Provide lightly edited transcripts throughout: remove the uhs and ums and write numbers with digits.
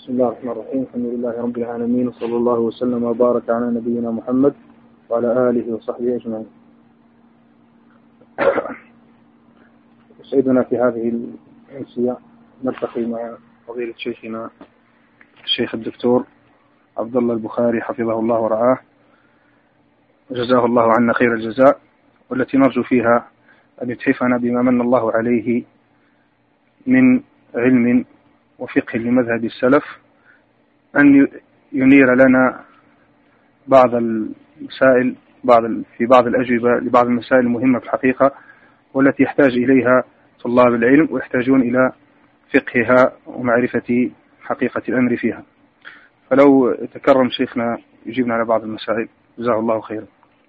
بسم الله الرحمن الرحيم. الحمد لله رب العالمين، وصلى الله وسلم وبارك على نبينا محمد وعلى آله وصحبه أجمعين. سيدنا في هذه الأمسية نلتقي مع فضيلة شيخنا الشيخ الدكتور عبد الله البخاري حفظه الله ورعاه وجزاه الله عنا خير الجزاء، والتي نرجو فيها أن يتحفنا بما من الله عليه من علم وفقه لمذهب السلف، أن ينير لنا بعض المسائل في بعض الأجوبة لبعض المسائل المهمة في الحقيقة، والتي يحتاج إليها طلاب العلم ويحتاجون إلى فقهها ومعرفة حقيقة الأمر فيها. فلو تكرم شيخنا يجيبنا على بعض المسائل جزاه الله خيرا.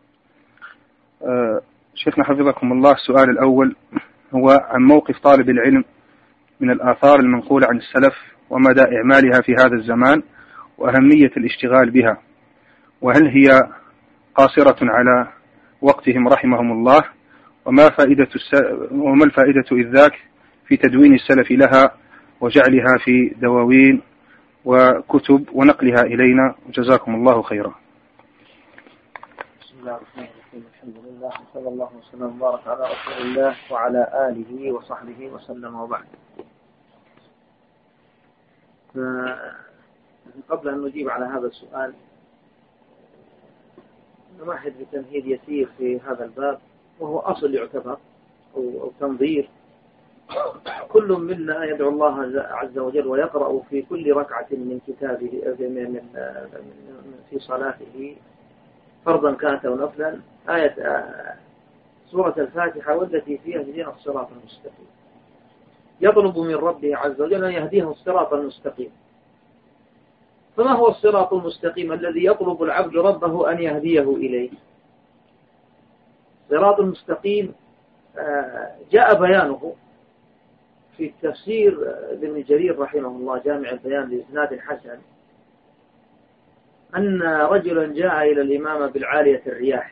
شيخنا حفظكم الله، السؤال الأول هو عن موقف طالب العلم من الآثار المنقولة عن السلف ومدى إعمالها في هذا الزمان وأهمية الاشتغال بها، وهل هي قاصرة على وقتهم رحمهم الله، وما الفائدة إذ ذاك في تدوين السلف لها وجعلها في دواوين وكتب ونقلها إلينا، وجزاكم الله خيرا. بسم الله الرحمن الرحيم. الحمد لله وصلى الله وسلم وبارك على رسول الله وعلى آله وصحبه وسلم وبعد. قبل أن نجيب على هذا السؤال نمهد بتمهيد يسير في هذا الباب، وهو أصل يعتبر أو تنظير. كل منا يدعو الله عز وجل ويقرأ في كل ركعة من كتابه في صلاته فرضا كانت أو نفلا آية سورة الفاتحة والتي فيها اهدنا الصراط المستقيم، يطلب من ربه عز وجل أن يهديه الصراط المستقيم. فما هو الصراط المستقيم الذي يطلب العبد ربه أن يهديه إليه؟ الصراط المستقيم جاء بيانه في التفسير لابن جرير رحمه الله جامع البيان بإسناد حسن، أن رجلا جاء إلى الإمام بالعالية الرياحي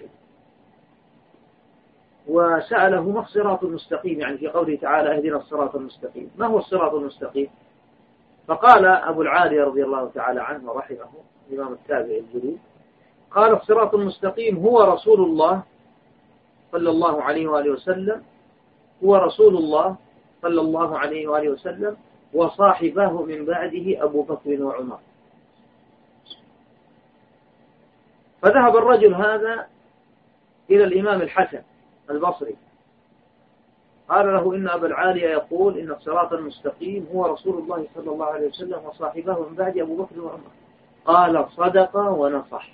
وسأله ما الصراط المستقيم، يعني في قوله تعالى اهدنا الصراط المستقيم، ما هو الصراط المستقيم؟ فقال أبو العالية رضي الله تعالى عنه ورحمه الإمام التابعي الجليل، قال الصراط المستقيم هو رسول الله صلى الله عليه وآله وسلم، هو رسول الله صلى الله عليه وآله وسلم وصاحبه من بعده أبو بكر وعمر. فذهب الرجل هذا إلى الإمام الحسن البصري قال له إن أبا العالية يقول إن الصراط المستقيم هو رسول الله صلى الله عليه وسلم وصاحبه من بعد أبو بكر وعمر. قال صدق ونصح،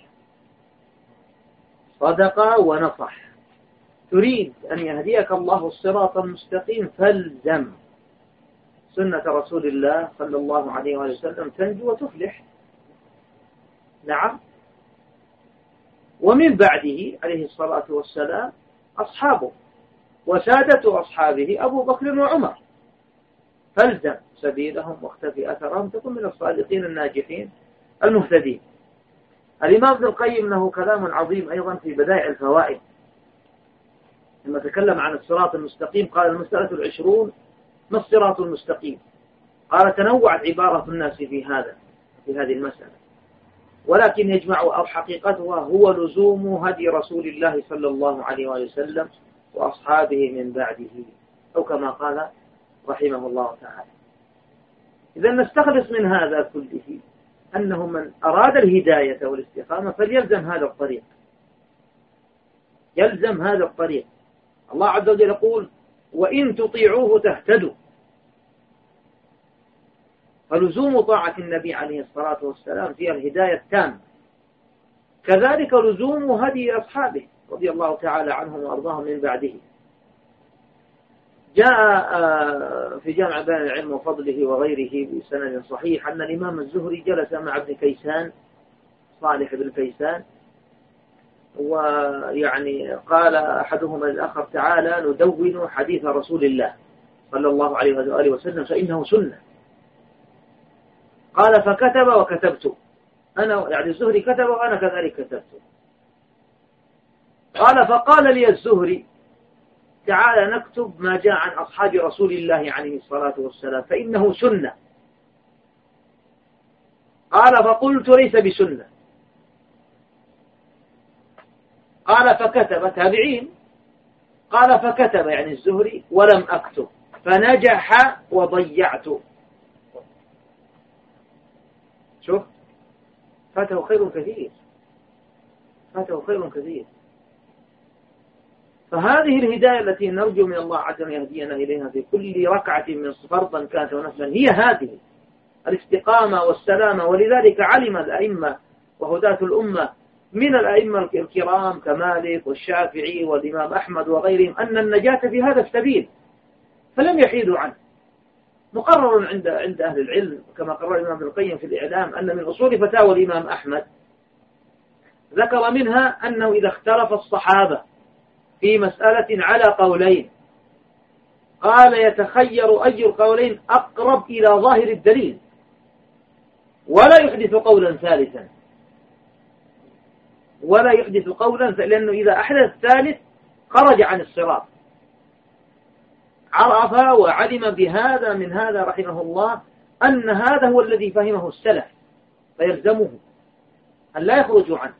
صدق ونصح. تريد أن يهديك الله الصراط المستقيم فالزم سنة رسول الله صلى الله عليه وسلم تنجو وتفلح. نعم. ومن بعده عليه الصلاة والسلام أصحابه وسادة أصحابه أبو بكر وعمر، فالزم سبيلهم واختفي أثرهم تكن من الصادقين الناجحين المهتدين. الإمام ابن القيم له كلام عظيم أيضا في بدائع الفوائد لما تكلم عن الصراط المستقيم، قال المسألة 20 ما الصراط المستقيم؟ قال تنوعت عبارة الناس في هذه المسألة، ولكن يجمع حقيقتها هو لزوم هدي رسول الله صلى الله عليه وسلم وأصحابه من بعده، أو كما قال رحمه الله تعالى. إذا نستخلص من هذا كله أنه من أراد الهداية والاستقامة فليلزم هذا الطريق، يلزم هذا الطريق. الله عز وجل يقول وإن تطيعوه تهتدوا، فلزوم طاعة النبي عليه الصلاة والسلام فيها الهداية التامة، كذلك لزوم هدي أصحابه رضي الله تعالى عنهم وأرضاهم من بعده. جاء في جامع بيان العلم وفضله وغيره بسند صحيح أن الإمام الزهري جلس مع ابن كيسان صالح بن كيسان، ويعني قال أحدهما للآخر تعالى ندون حديث رسول الله صلى الله عليه وآله وسلم فإنه سنة. قال فكتب وكتبت، أنا يعني الزهري كتب وأنا كذلك كتبت. قال فقال لي الزهري تعالى نكتب ما جاء عن أصحاب رسول الله عليه الصلاة والسلام فإنه سنة. قال فقلت ليس بسنة. قال فكتب، تابعين، قال فكتب يعني الزهري ولم أكتب فنجح وضيعت. شوف، فاته خير كثير، فاته خير كثير. فهذه الهداية التي نرجو من الله عز وجل يهدينا إليها في كل ركعة من فرضا كانت ونفلا هي هذه الاستقامة والسلامة. ولذلك علم الأئمة وهداة الأمة من الأئمة الكرام كمالك والشافعي والإمام أحمد وغيرهم أن النجاة في هذا السبيل، فلم يحيدوا عنه. مقرر عند أهل العلم كما قرر الإمام ابن القيم في الإعلام أن من أصول فتاوى الإمام أحمد ذكر منها أنه إذا اختلف الصحابة في مسألة على قولين قال يتخير أي القولين أقرب إلى ظاهر الدليل ولا يحدث قولا ثالثا، ولا يحدث قولا، لأنه إذا أحدث الثالث خرج عن الصراط. عرف وعلم بهذا من هذا رحمه الله أن هذا هو الذي فهمه السلف، فيلزمه أن لا يخرجوا عنه.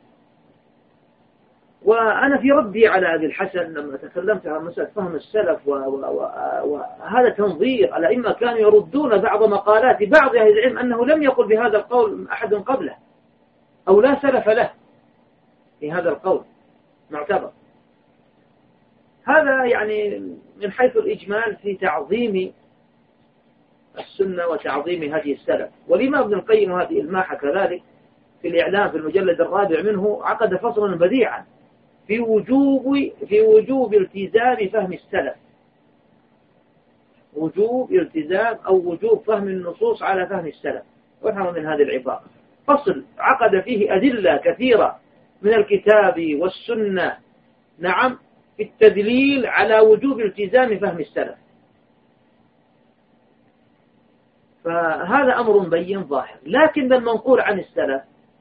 وأنا في ردي على أبي الحسن لما تكلمت عن مسألة فهم السلف وهذا تنظير، الأئمة كانوا يردون بعض مقالات بعض أهل العلم أنه لم يقل بهذا القول أحد قبله أو لا سلف له في هذا القول معتبر. هذا يعني من حيث الإجمال في تعظيم السنة وتعظيم هدي السلف. والإمام ابن القيم هذه الماحة كذلك في الإعلام في المجلد الرابع منه عقد فصلا بديعا في وجوب التزام فهم السلف، وجوب التزام أو وجوب فهم النصوص على فهم السلف. وافهم من هذه العبارة فصل عقد فيه أدلة كثيرة من الكتاب والسنة، نعم، في التدليل على وجوب التزام فهم السلف. فهذا أمر بين ظاهر. لكن المنقول عن السلف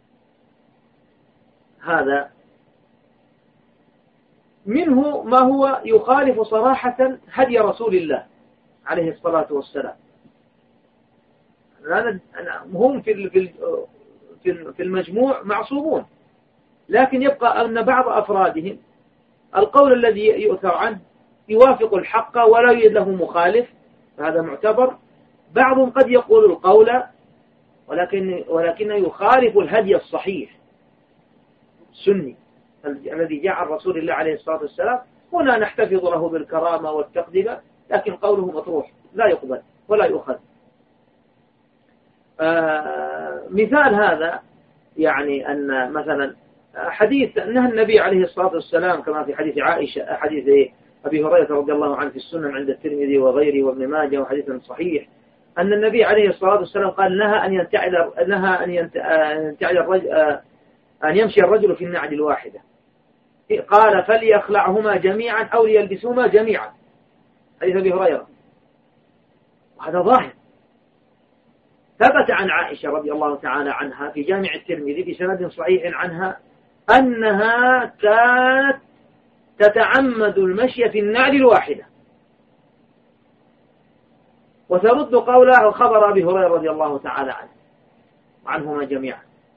هذا منه ما هو يخالف صراحة هدي رسول الله عليه الصلاة والسلام. هم في المجموع معصومون، لكن يبقى أن بعض أفرادهم القول الذي يؤثر عنه يوافق الحق ولا يوجد له مخالف، فهذا معتبر. بعضهم قد يقول القول ولكنه يخالف الهدي الصحيح السني الذي جاء عن رسول الله عليه الصلاة والسلام. هنا نحتفظ له بالكرامة والتقدمة، لكن قوله مطروح لا يقبل ولا يؤخذ. مثال هذا يعني أن مثلا حديث نهى النبي عليه الصلاة والسلام كما في حديث عائشة، حديث أبي هريرة رضي الله عنه في السنن عند الترمذي وغيره وابن ماجه وحديث صحيح، أن النبي عليه الصلاة والسلام قال أن يمشي الرجل في النعل الواحدة، قال فليخلعهما جميعا أو ليلبسهما جميعا، حديث أبي هريرة. وهذا ظاهر ثبت عن عائشة رضي الله تعالى عنها في جامع الترمذي بسند صحيح عنها أنها كانت تتعمد المشي في النعل الواحدة، وترد قولها خبر أبي هريرة رضي الله تعالى عنهما جميعا.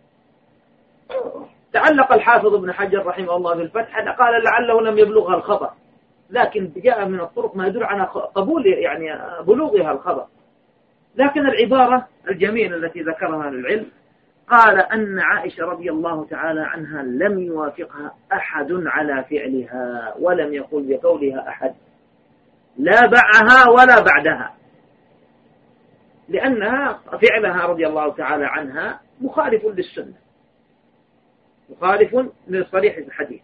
تعلق الحافظ ابن حجر رحمه الله في الفتح قال لعله لم يبلغها الخبر، لكن جاء من الطرق ما يدل على قبول يعني بلوغها الخبر. لكن العبارة الجميلة التي ذكرها العلم قال أن عائشة رضي الله تعالى عنها لم يوافقها أحد على فعلها، ولم يقل بقولها أحد لا بعها ولا بعدها، لأنها فعلها رضي الله تعالى عنها مخالف للسنة، مخالف لصريح الحديث.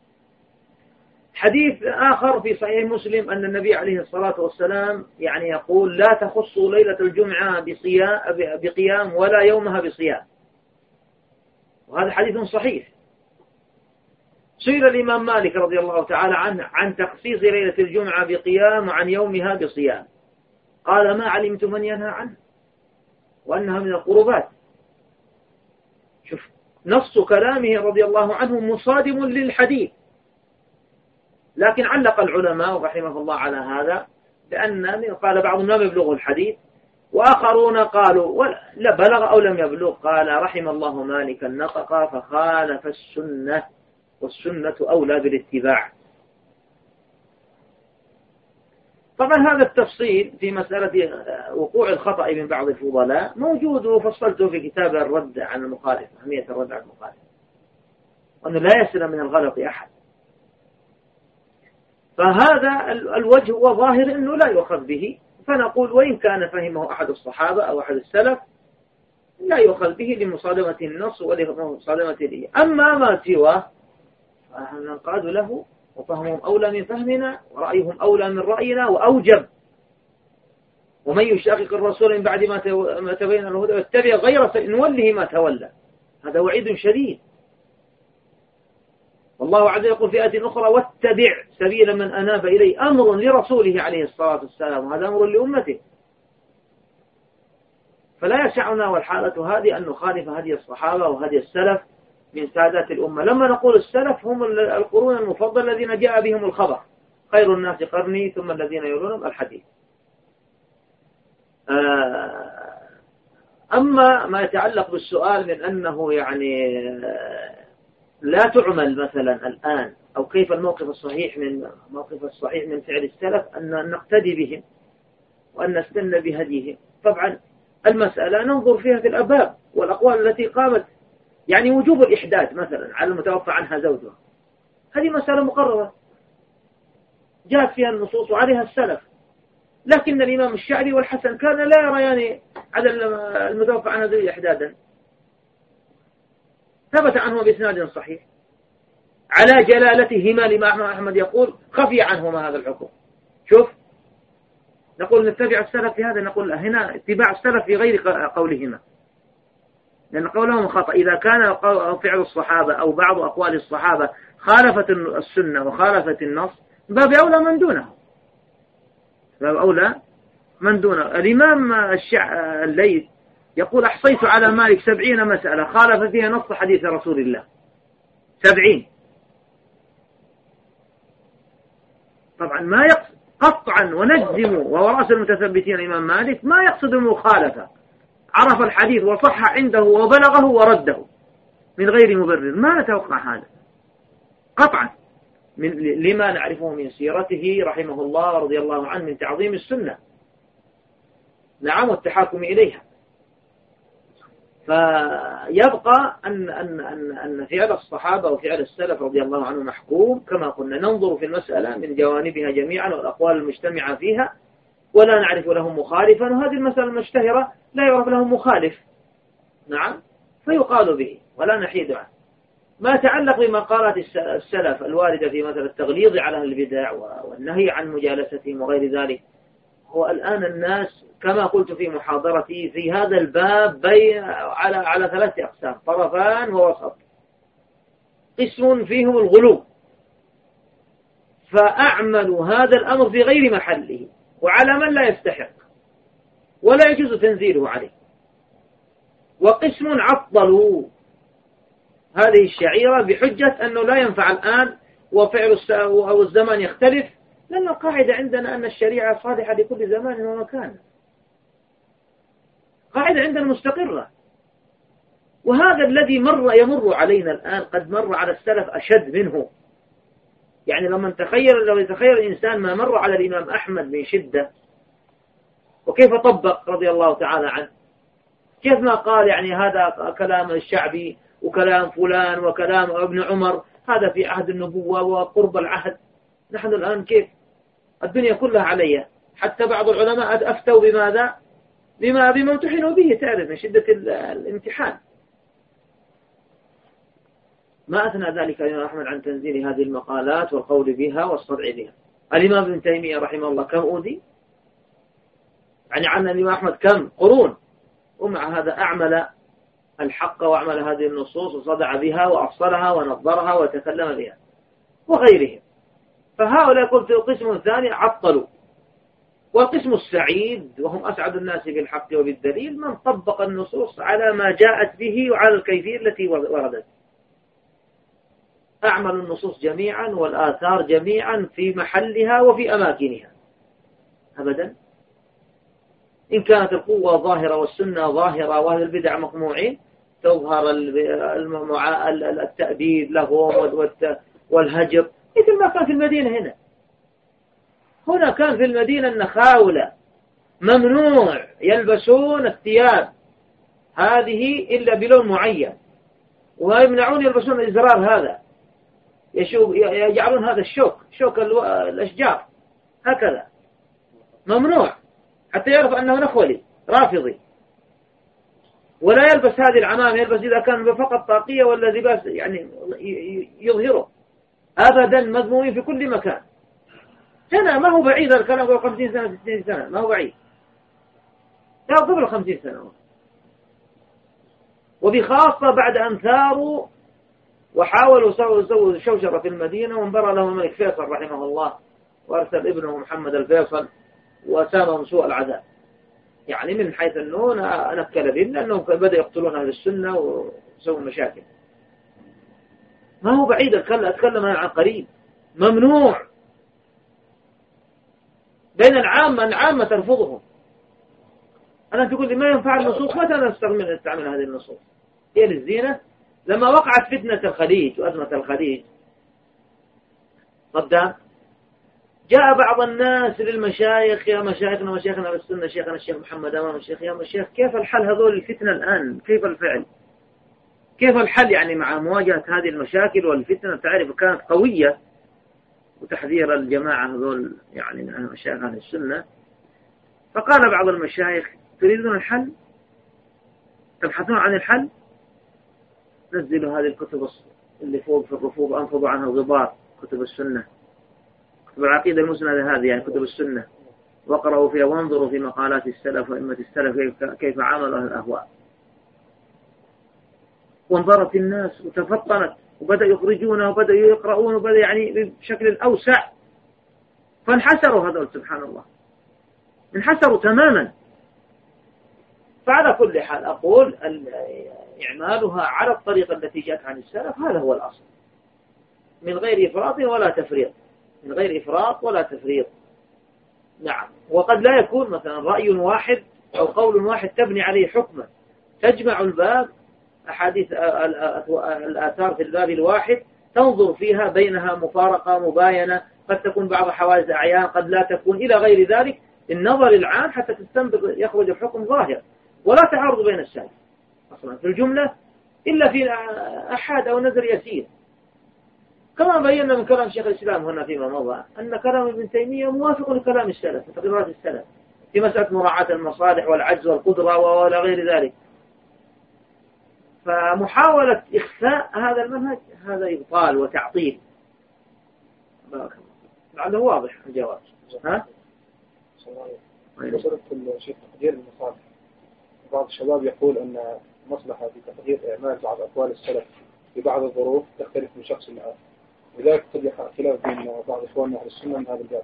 حديث آخر في صحيح مسلم أن النبي عليه الصلاة والسلام يعني يقول لا تخصوا ليلة الجمعة بقيام ولا يومها بصيام، وهذا حديث صحيح. سئل الإمام مالك رضي الله تعالى عنه عن تخصيص ليلة الجمعة بقيام وعن يومها بصيام، قال ما علمت من ينهى عنه وأنها من القربات. شوف نص كلامه رضي الله عنه مصادم للحديث، لكن علق العلماء رحمه الله على هذا، لأن قال بعضهم لا يبلغ الحديث، وآخرون قالوا لا بلغ أو لم يبلغ. قال رحم الله مالكا نطق فخالف السنة، والسنة أولى بالاتباع. طبعا هذا التفصيل في مسألة وقوع الخطأ من بعض الفضلاء موجود، وفصلته في كتاب الرد عن المخالف، أهمية الرد عن المخالف، وأنه لا يسلم من الغلط أحد. فهذا الوجه هو ظاهر أنه لا يؤخذ به، فنقول وإن كان فهمه أحد الصحابة أو أحد السلف لا يؤخذ به لمصادمة النص ولمصادمة الإيه. أما ما سواه فنحن ننقاد له، وفهمهم أولى من فهمنا، ورأيهم أولى من رأينا وأوجب. ومن يشاقق الرسول من بعد ما تبين له الهدى ويتبع غير نوله ما تولى. هذا وعيد شديد. والله عز وجل يقول في آية أخرى واتبع سبيل من أناب إليه، أمر لرسوله عليه الصلاة والسلام، وهذا أمر لأمته. فلا يسعنا والحالة هذه أن نخالف هدي الصحابة وهدي السلف من سادات الأمة. لما نقول السلف هم القرون المفضل الذين جاء بهم الخبر، خير الناس قرني ثم الذين يلونهم الحديث. أما ما يتعلق بالسؤال من أنه يعني لا تعمل مثلا الآن، أو كيف الموقف الصحيح من فعل السلف، أن نقتدي بهم وأن نستنى بهديهم. طبعا المسألة ننظر فيها في الأبواب والأقوال التي قامت، يعني وجوب الإحداث مثلا على المتوفى عنها زوجها، هذه مسألة مقررة جاءت فيها النصوص وعليها السلف. لكن الإمام الشعبي والحسن كان لا يريان على المتوفى عنها زوجها إحدادا، ثبت عنه بإسناد صحيح على جلالتهما لما أحمد يقول خفي عنهما هذا الحكم. شوف، نقول نتبع السلف في هذا، نقول هنا اتباع السلف في غير قولهما، لأن قولهم خطأ. إذا كان فعل الصحابة أو بعض أقوال الصحابة خالفت السنة وخالفت النص، باب أولى من دونه، باب أولى من دونه. الإمام الليث يقول أحصيت على مالك 70 مسألة خالف فيها نص حديث رسول الله، 70. طبعا ما يقصد قطعا ونجزم، وهو رأس المتثبتين الإمام مالك، ما يقصد المخالفة، عرف الحديث وصح عنده وبلغه ورده من غير مبرر. ما نتوقع هذا قطعا لما نعرفه من سيرته رحمه الله ورضي الله عنه من تعظيم السنة، نعم، والتحاكم إليها. فيبقى أن فعل الصحابة وفعل السلف رضي الله عنه محكوم كما قلنا. ننظر في المسألة من جوانبها جميعا والأقوال المجتمعة فيها، ولا نعرف لهم مخالفا، وهذه المسألة المشتهرة لا يعرف لهم مخالف، نعم، فيقال به ولا نحيد عنه. ما تعلق بمقالات السلف الواردة في مثل التغليظ على أهل البدع والنهي عن مجالستهم وغير ذلك، هو الآن الناس كما قلت في محاضرتي في هذا الباب على 3 أقسام، طرفان ووسط. قسم فيهم الغلو، فأعملوا هذا الأمر في غير محله وعلى من لا يستحق ولا يجوز تنزيله عليه. وقسم عطلوا هذه الشعيرة بحجة أنه لا ينفع الآن وفعل أو الزمان يختلف، لأن القاعدة عندنا أن الشريعة صالحة لكل زمان ومكان، قاعدة عندنا مستقرة. وهذا الذي يمر علينا الآن قد مر على السلف أشد منه. يعني لو يتخيل الإنسان ما مر على الإمام أحمد من شدة، وكيف طبق رضي الله تعالى عنه، كيف ما قال يعني هذا كلام الشعبي وكلام فلان وكلام ابن عمر، هذا في عهد النبوة وقرب العهد. نحن الآن كيف الدنيا كلها عليها، حتى بعض العلماء أفتوا بماذا؟ بما امتحنوا به، تعرف من شدة الامتحان. ما أثنى ذلك الإمام أحمد عن تنزيل هذه المقالات والقول بها والصدع بها. الإمام ابن تيمية رحمه الله كم أودي؟ يعني عن الإمام أحمد كم قرون، ومع هذا أعمل الحق وأعمل هذه النصوص وصدع بها وأفصلها ونظرها وتكلم بها وغيرهم. فهؤلاء قلت القسم الثاني عطلوا. والقسم السعيد وهم أسعد الناس بالحق وبالدليل من طبق النصوص على ما جاءت به وعلى الكيفية التي وردت. أعمل النصوص جميعا والآثار جميعا في محلها وفي أماكنها أبدا. إن كانت القوة ظاهرة والسنة ظاهرة وأهل البدع مقموعين تظهر التأديب لهم والهجر، مثل ما كان في المدينة. هنا كان في المدينة النخاولة ممنوع يلبسون الثياب هذه إلا بلون معين، ويمنعون يلبسون الإزرار هذا، يجعلون هذا شوك الأشجار هكذا ممنوع، حتى يعرف أنه نخولي رافضي. ولا يلبس هذه العمامة، يلبس إذا كان فقط طاقية ولا لباس يعني يظهره، أبدا مذمومين في كل مكان. هنا ما هو بعيد الكلام، قبل 50 سنة 60 سنة ما هو بعيد، لا قبل 50 سنة. وبخاصة بعد أن ثاروا وحاولوا سووا شوشرة في المدينة، وانبرى لهم الملك فيصل رحمه الله، وأرسل ابنه محمد الفيصل وسامهم سوء العذاب، يعني من حيث أنه نكل بهم، لأنهم بدأوا يقتلون أهل السنة وسووا مشاكل. ما هو بعيد أتكلم عن قريب. ممنوع بين العامة ترفضهم. أنا تقول لي ما ينفع النصوص، متى نستعمل هذه النصوص؟ هي للزينة. لما وقعت فتنة الخليج وأزمة الخليج، صدام جاء بعض الناس للمشايخ: يا مشايخنا ومشايخنا بالسنة، شيخنا الشيخ محمد أمام الشيخ، يا مشايخ كيف الحل هذول الفتنة الآن؟ كيف الفعل؟ كيف الحل يعني مع مواجهة هذه المشاكل والفتنة؟ تعرف كانت قوية، وتحذير الجماعة هذول يعني من مشايخ أهل السنة. فقال بعض المشايخ: تريدون الحل؟ تبحثون عن الحل؟ نزلوا هذه الكتب اللي فوق في الرفوف أنفضوا عنها الغبار، كتب السنة، كتب العقيدة المسندة هذه، يعني كتب السنة، وقرأوا فيها وانظروا في مقالات السلف وإمة السلف كيف عاملوا أهل الأهواء. وانظرت الناس وتفطنت، وبدأوا يخرجونه وبدأوا يقرؤون، وبدأ يعني بشكل أوسع، فانحسروا هذول سبحان الله، انحسروا تماما. فعلى كل حال أقول إعمالها على الطريقة التي جاءت عن السلف هذا هو الأصل، من غير إفراط ولا تفريط، من غير إفراط ولا تفريط. نعم. وقد لا يكون مثلا رأي واحد أو قول واحد تبني عليه حكما، تجمع الباب أحاديث الآثار في الباب الواحد، تنظر فيها بينها مفارقة مباينة، قد تكون بعض حوادث أعيان، قد لا تكون، إلى غير ذلك، النظر العام حتى تستنبط يخرج الحكم ظاهر، ولا تعارض بين السائل أصلا في الجملة إلا في أحد أو نذر يسير. كما بينا من كلام شيخ الإسلام هنا فيما مضى أن كلام ابن تيمية موافق لكلام السلف وتقريرات السلف في مسألة مراعاة المصالح والعجز والقدرة ولا غير ذلك. فمحاولة إخفاء هذا المنهج هذا إبطال وتعطيل. لعله واضح الجواب. ها؟ وصلت الشيخ تقدير المصالح. بعض الشباب يقول أن مصلحة في تقدير إعمال بعض أقوال السلف في بعض الظروف تختلف من شخص لآخر، لذلك قد يقع خلاف بين بعض إخواننا أهل السنة من هذا الباب.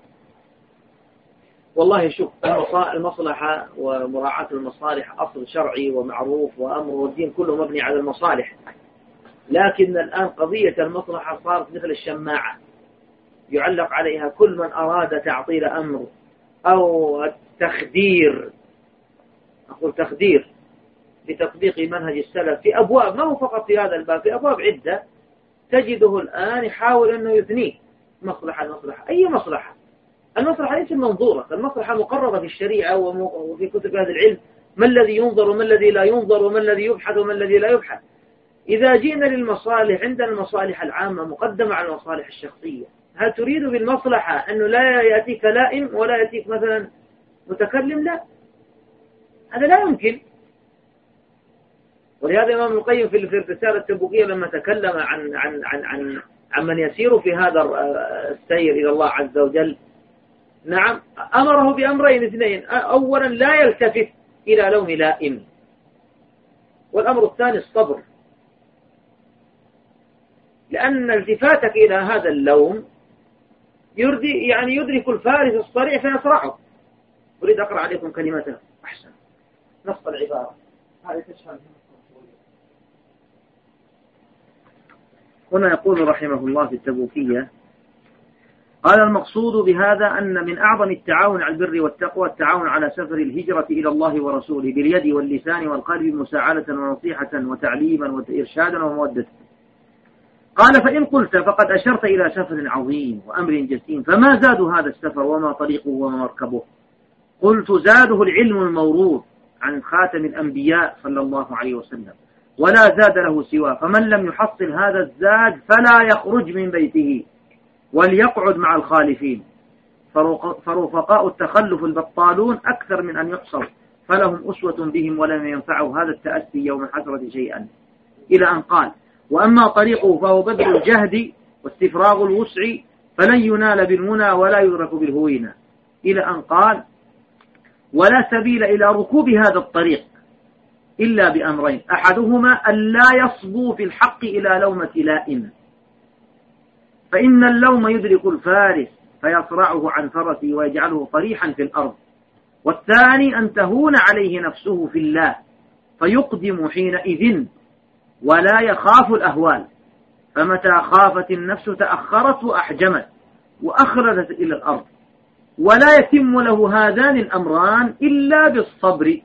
والله شوف، المصلحة ومراعاة المصالح أصل شرعي ومعروف وأمر، والدين كله مبني على المصالح. لكن الآن قضية المصلحة صارت مثل الشماعة يعلق عليها كل من أراد تعطيل أمر أو تخدير، أقول تخدير بتطبيق منهج السلف في أبواب، ما هو فقط في هذا الباب، في أبواب عدة تجده الآن يحاول أنه يثنيه المصلحة. أي مصلحة؟ المصلحة ليس منظورة، المصلحة مقررة في الشريعة وفي كتب هذا العلم، ما الذي ينظر وما الذي لا ينظر وما الذي يبحث وما الذي لا يبحث. إذا جئنا للمصالح، عندنا المصالح العامة مقدمة على المصالح الشخصية. هل تريد بالمصلحة أنه لا يأتيك لائم ولا يأتيك مثلا متكلم؟ لا، هذا لا يمكن. ولهذا الإمام ابن القيم في الرسالة التبوكية لما تكلم عن من يسير في هذا السير إلى الله عز وجل، نعم، أمره بأمرين اثنين: أولا لا يلتفت إلى لوم لائم، والأمر الثاني الصبر، لأن التفاتك إلى هذا اللوم يدرك الفارس الصريع فيصرعه. أريد أقرأ عليكم كلمته أحسن نص العبارة هذه تشهد. هنا يقول رحمه الله في التبوكية: قال المقصود بهذا أن من أعظم التعاون على البر والتقوى التعاون على سفر الهجرة إلى الله ورسوله باليد واللسان والقلب مساعدة ونصيحة وتعليما وإرشادا ومودة. قال فإن قلت فقد أشرت إلى سفر عظيم وأمر جسيم، فما زاد هذا السفر وما طريقه وما مركبه؟ قلت زاده العلم الموروث عن خاتم الأنبياء صلى الله عليه وسلم، ولا زاد له سواه، فمن لم يحصل هذا الزاد فلا يخرج من بيته وليقعد مع الخالفين، فرفقاء التخلف البطالون أكثر من أن يحصر، فلهم أسوة بهم ولم ينفعوا هذا التأسي يوم الحسرة شيئا. إلى أن قال وأما طريقه فهو بذل الجهد واستفراغ الوسع، فلن ينال بالمنى ولا يدرك بالهوينة. إلى أن قال ولا سبيل إلى ركوب هذا الطريق إلا بأمرين، أحدهما أن لا يصبو في الحق إلى لومة لائم، فإن اللوم يدرك الفارس فيصرعه عن فرسه ويجعله طريحا في الأرض، والثاني أن تهون عليه نفسه في الله فيقدم حينئذ ولا يخاف الأهوال، فمتى خافت النفس تأخرت وأحجمت وأخرجت إلى الأرض، ولا يتم له هذان الأمران إلا بالصبر،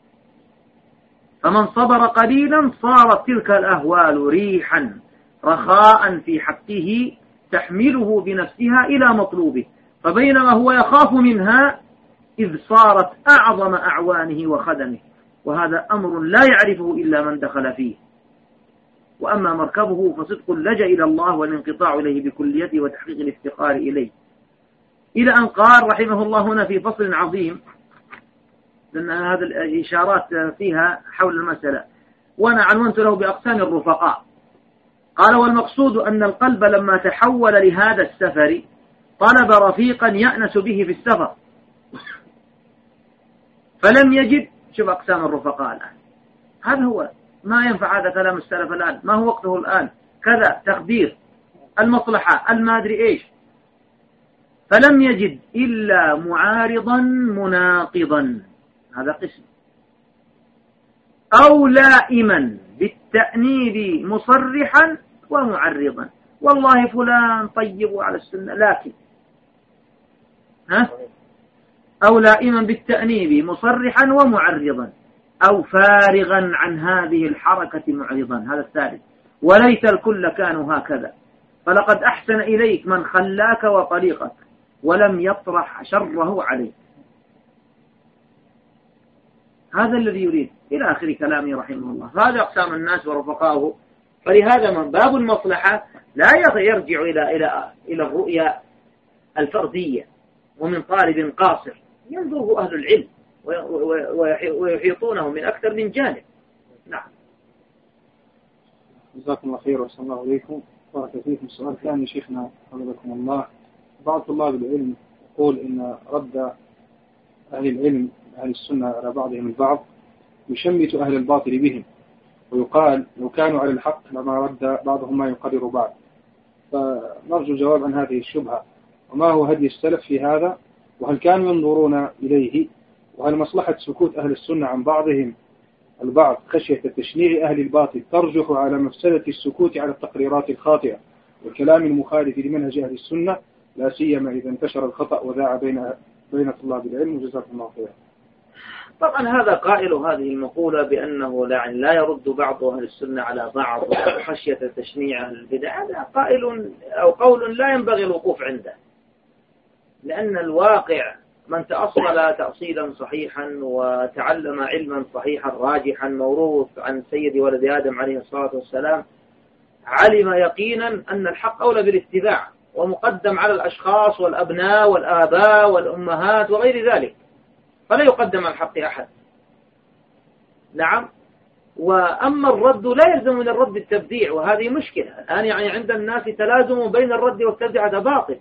فمن صبر قليلا صارت تلك الأهوال ريحا رخاء في حقه تحمله بنفسها إلى مطلوبه، فبينما هو يخاف منها إذ صارت أعظم أعوانه وخدمه، وهذا أمر لا يعرفه إلا من دخل فيه. وأما مركبه فصدق اللجأ إلى الله والانقطاع إليه بكليته وتحقيق الافتقار إليه. إلى أن قال رحمه الله هنا في فصل عظيم، لأن هذه الإشارات فيها حول المسألة، وأنا عنونت له بأقسام الرفقاء. قال والمقصود أن القلب لما تحول لهذا السفر طلب رفيقا يأنس به في السفر، فلم يجد. شوف أقسام الرفقاء الآن، هذا هو ما ينفع، هذا كلام السلف الآن، ما هو وقته الآن، كذا تخدير المصلحة المادري إيش، فلم يجد إلا معارضا مناقضا، هذا قسم، أو لائما بالتأنيب مصرحا ومعرضا، والله فلان طيب على السنة لكن أو لائما بالتأنيب مصرحا ومعرضا، أو فارغا عن هذه الحركة معرضا، هذا الثالث، وليت الكل كانوا هكذا، فلقد أحسن إليك من خلاك وطريقك ولم يطرح شره عليك. هذا الذي يريد إلى آخر كلامه رحمه الله. هذا أقسام الناس ورفقائه، فلهذا من باب المصلحة لا يرجع إلى الرؤية الفردية ومن طالب قاصر، ينظره أهل العلم ويحيطونه من أكثر من جانب. نعم. جزاكم الله خير وصلى الله عليكم بارك فيكم. السؤال الثاني شيخنا حفظكم الله، بعض طلاب العلم يقول إن رد أهل العلم أهل السنة على بعضهم البعض يشمت أهل الباطل بهم، ويقال لو كانوا على الحق لما رد بعضهم ما يقرر بعض، فنرجو جواب عن هذه الشبهة، وما هو هدي السلف في هذا، وهل كانوا ينظرون إليه، وهل مصلحة سكوت أهل السنة عن بعضهم البعض خشية تشنيع أهل الباطل ترجح على مفسدة السكوت على التقريرات الخاطئة والكلام المخالف لمنهج أهل السنة، لا سيما إذا انتشر الخطأ وذاع بين طلاب العلم، وجزاكم الله خيرا. طبعا هذا قائل هذه المقولة بأنه لا يرد بعض أهل السنة على بعض خشية تشنيع أهل البدع، هذا قائل أو قول لا ينبغي الوقوف عنده، لأن الواقع من تأصل تأصيلا صحيحا وتعلم علما صحيحا راجحا موروث عن سيد ولد آدم عليه الصلاة والسلام علم يقينا أن الحق أولى بالاتباع ومقدم على الأشخاص والأبناء والآباء والأمهات وغير ذلك، فلا يقدم على الحق أحد. نعم. وأما الرد لا يلزم من الرد التبديع، وهذه مشكلة الآن، يعني عند الناس تلازم بين الرد والتبديع، هذا باطل،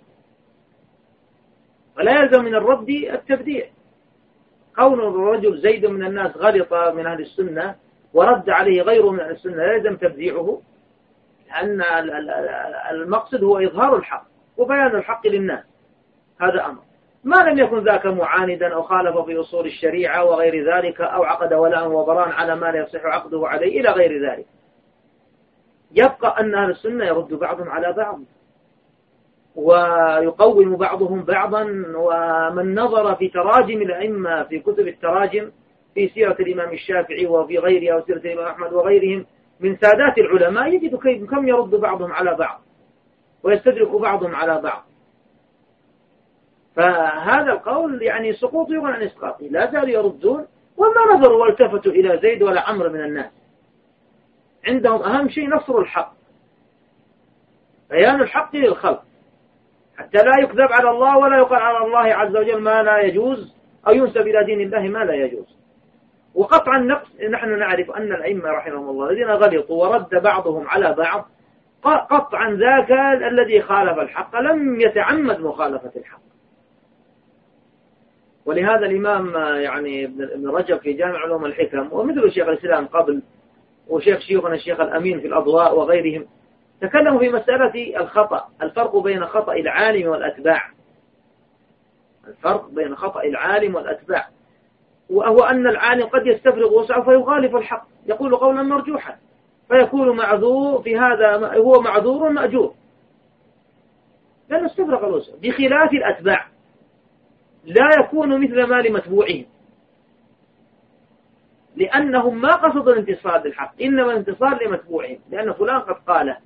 ولا يلزم من الرد التبديع. كون الرجل زيد من الناس غلط من أهل السنة ورد عليه غيره من أهل السنة لا يلزم تبديعه، لأن المقصد هو إظهار الحق وبيان الحق للناس، هذا أمر. ما لم يكن ذاك معاندا أو خالف في أصول الشريعة وغير ذلك، أو عقد ولاء وبراء على ما لا يصح عقده عليه إلى غير ذلك، يبقى أن أهل السنة يرد بعضهم على بعض. ويقوم بعضهم بعضا. ومن نظر في تراجم الأئمة في كتب التراجم في سيرة الإمام الشافعي وفي غيرها وسيرة الإمام أحمد وغيرهم من سادات العلماء يجد كم يرد بعضهم على بعض ويستدرك بعضهم على بعض. فهذا القول يعني سقوط يغنى عن إسقاطه، لا زالوا يردون وما نظروا والتفتوا إلى زيد ولا عمرو من الناس. عندهم أهم شيء نصر الحق، بيان الحق للخلق، حتى لا يكذب على الله ولا يقال على الله عز وجل ما لا يجوز أو ينسب إلى دين الله ما لا يجوز. وقطعا نحن نعرف أن الأئمة رحمهم الله الذين غلطوا ورد بعضهم على بعض قطعا ذاك الذي خالف الحق لم يتعمد مخالفة الحق. ولهذا الإمام يعني ابن رجب في جامع علوم الحكم ومثل شيخ الإسلام قبل شيوخنا الشيخ الأمين في الأضواء وغيرهم تكلموا في مسألة الخطأ، الفرق بين خطأ العالم والأتباع، الفرق بين خطأ العالم والأتباع، وهو أن العالم قد يستفرغ وسعه فيخالف الحق، يقول قولا مرجوحا فيكون معذور في هذا، هو معذور مأجور لأنه استفرغ الوسع، بخلاف الأتباع لا يكون مثل ما لمتبوعهم، لأنهم ما قصدوا الانتصار للحق، إنما الانتصار لمتبوعهم، لأن فلان قد قاله.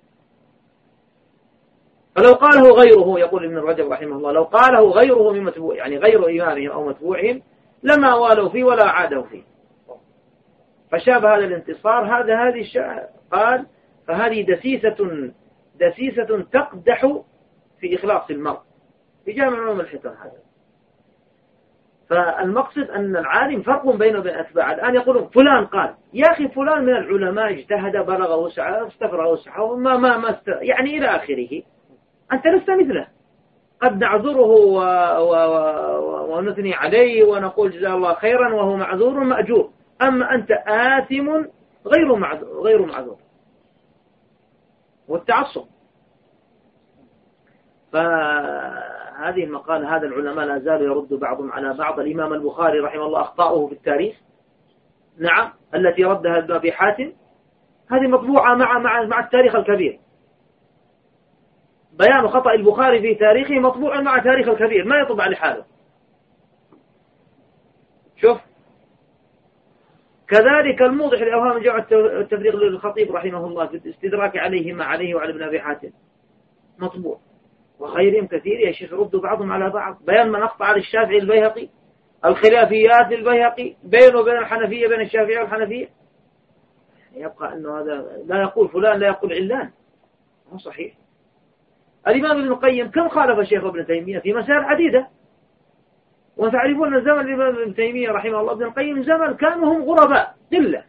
فلو قاله غيره، يقول ابن رجب رحمه الله، لو قاله غيره من متبوع يعني غير إمامهم أو متبوعهم لما والوا فيه ولا عادوا فيه. فشابه هذا الانتصار هذه قال فهذه دسيسة تقدح في إخلاص المرء في جامع علوم الحكم هذا. فالمقصد أن العالم فرق بينه وبين أتباعه. الآن يقولون فلان قال، يا أخي فلان من العلماء اجتهد بلغ وسعه استفرغ وسعه يعني إلى آخره، أنت لست مثله، قد نعذره ونثني عليه ونقول جزاه الله خيرا وهو معذور مأجور، أما أنت آثم غير معذور. والتعصب. فهذه المقالة هذا العلماء لا زالوا يرد بعضهم على بعض. الإمام البخاري رحمه الله أخطاؤه في التاريخ، نعم، التي ردها ابن أبي حاتم هذه مطبوعة مع التاريخ الكبير. بيان خطأ البخاري في تاريخه مطبوع مع تاريخ الكبير، ما يطبع لحاله. شوف كذلك الموضح لأوهام جمع التفريق للخطيب رحمه الله في الاستدراك عليه ما عليه وعلى ابن أبي حاتم مطبوع، وغيرهم كثير يا شيخ يرد بعضهم على بعض. بيان من أخطأ على الشافعي البيهقي، الخلافيات للبيهقي بينه وبين الحنفية، بين الشافعية والحنفية، يبقى أنه هذا لا يقول فلان لا يقول علان، مو صحيح. الإمام ابن القيم كم خالف الشيخ ابن تيمية في مسائل عديدة، وتعرفون زمن الإمام ابن تيمية رحمه الله ابن القيم زمن كانوا هم غرباء قلة،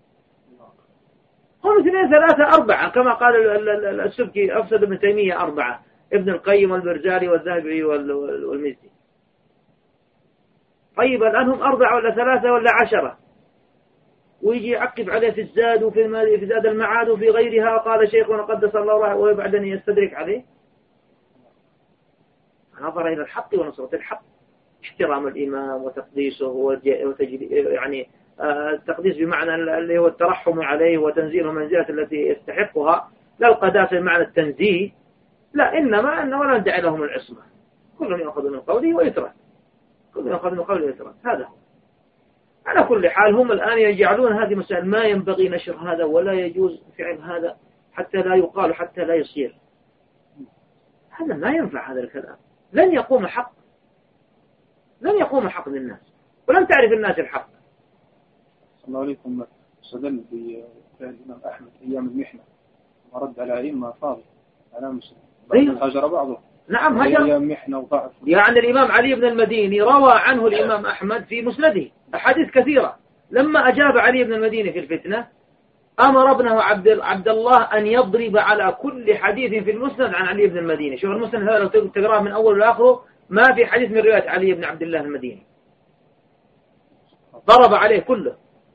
هم 2 3 4 كما قال السبكي أفسد ابن تيمية 4، ابن القيم والبرجالي والذهبي والمزي. طيب الآن هم 4 ولا 3 ولا 10، ويجي يعقب عليه في الزاد وفي زاد المعاد وفي غيرها، قال شيخنا قدس الله روحه، وبعدين يستدرك عليه. نظر إلى الحق ونصرة الحق، احترام الإمام وتقديسه يعني التقديس بمعنى اللي هو الترحم عليه وتنزيله منزلة التي يستحقها، لا القداسة بمعنى التنزيه، لا، إنما أنه لا ندعي لهم العصمة، كل يأخذ من قوله ويترك، كل يأخذ من قوله ويترك. هذا على كل حال هم الآن يجعلون هذه مسائل ما ينبغي نشر هذا ولا يجوز فعل هذا حتى لا يقال حتى لا يصير. هذا ما ينفع، هذا الكلام لن يقوم حق، لن يقوم حق للناس ولن تعرف الناس الحق. صلى الله عليكم استدل بفعل الإمام أحمد أيام المحنة ورد على أئمة فاضل على مسلم هجر بعضه. نعم هجر أيام محنة وضعف. يعني الإمام علي بن المديني روى عنه الإمام أحمد في مسنده أحاديث كثيرة، لما أجاب علي بن المديني في الفتنة أمر ابنه عبد الله أن يضرب على كل حديث في المسند عن علي بن المديني. شوف المسند هذا لو تقرأه من أول لآخره ما في حديث من رواية علي بن عبد الله المديني، ضرب عليه كله.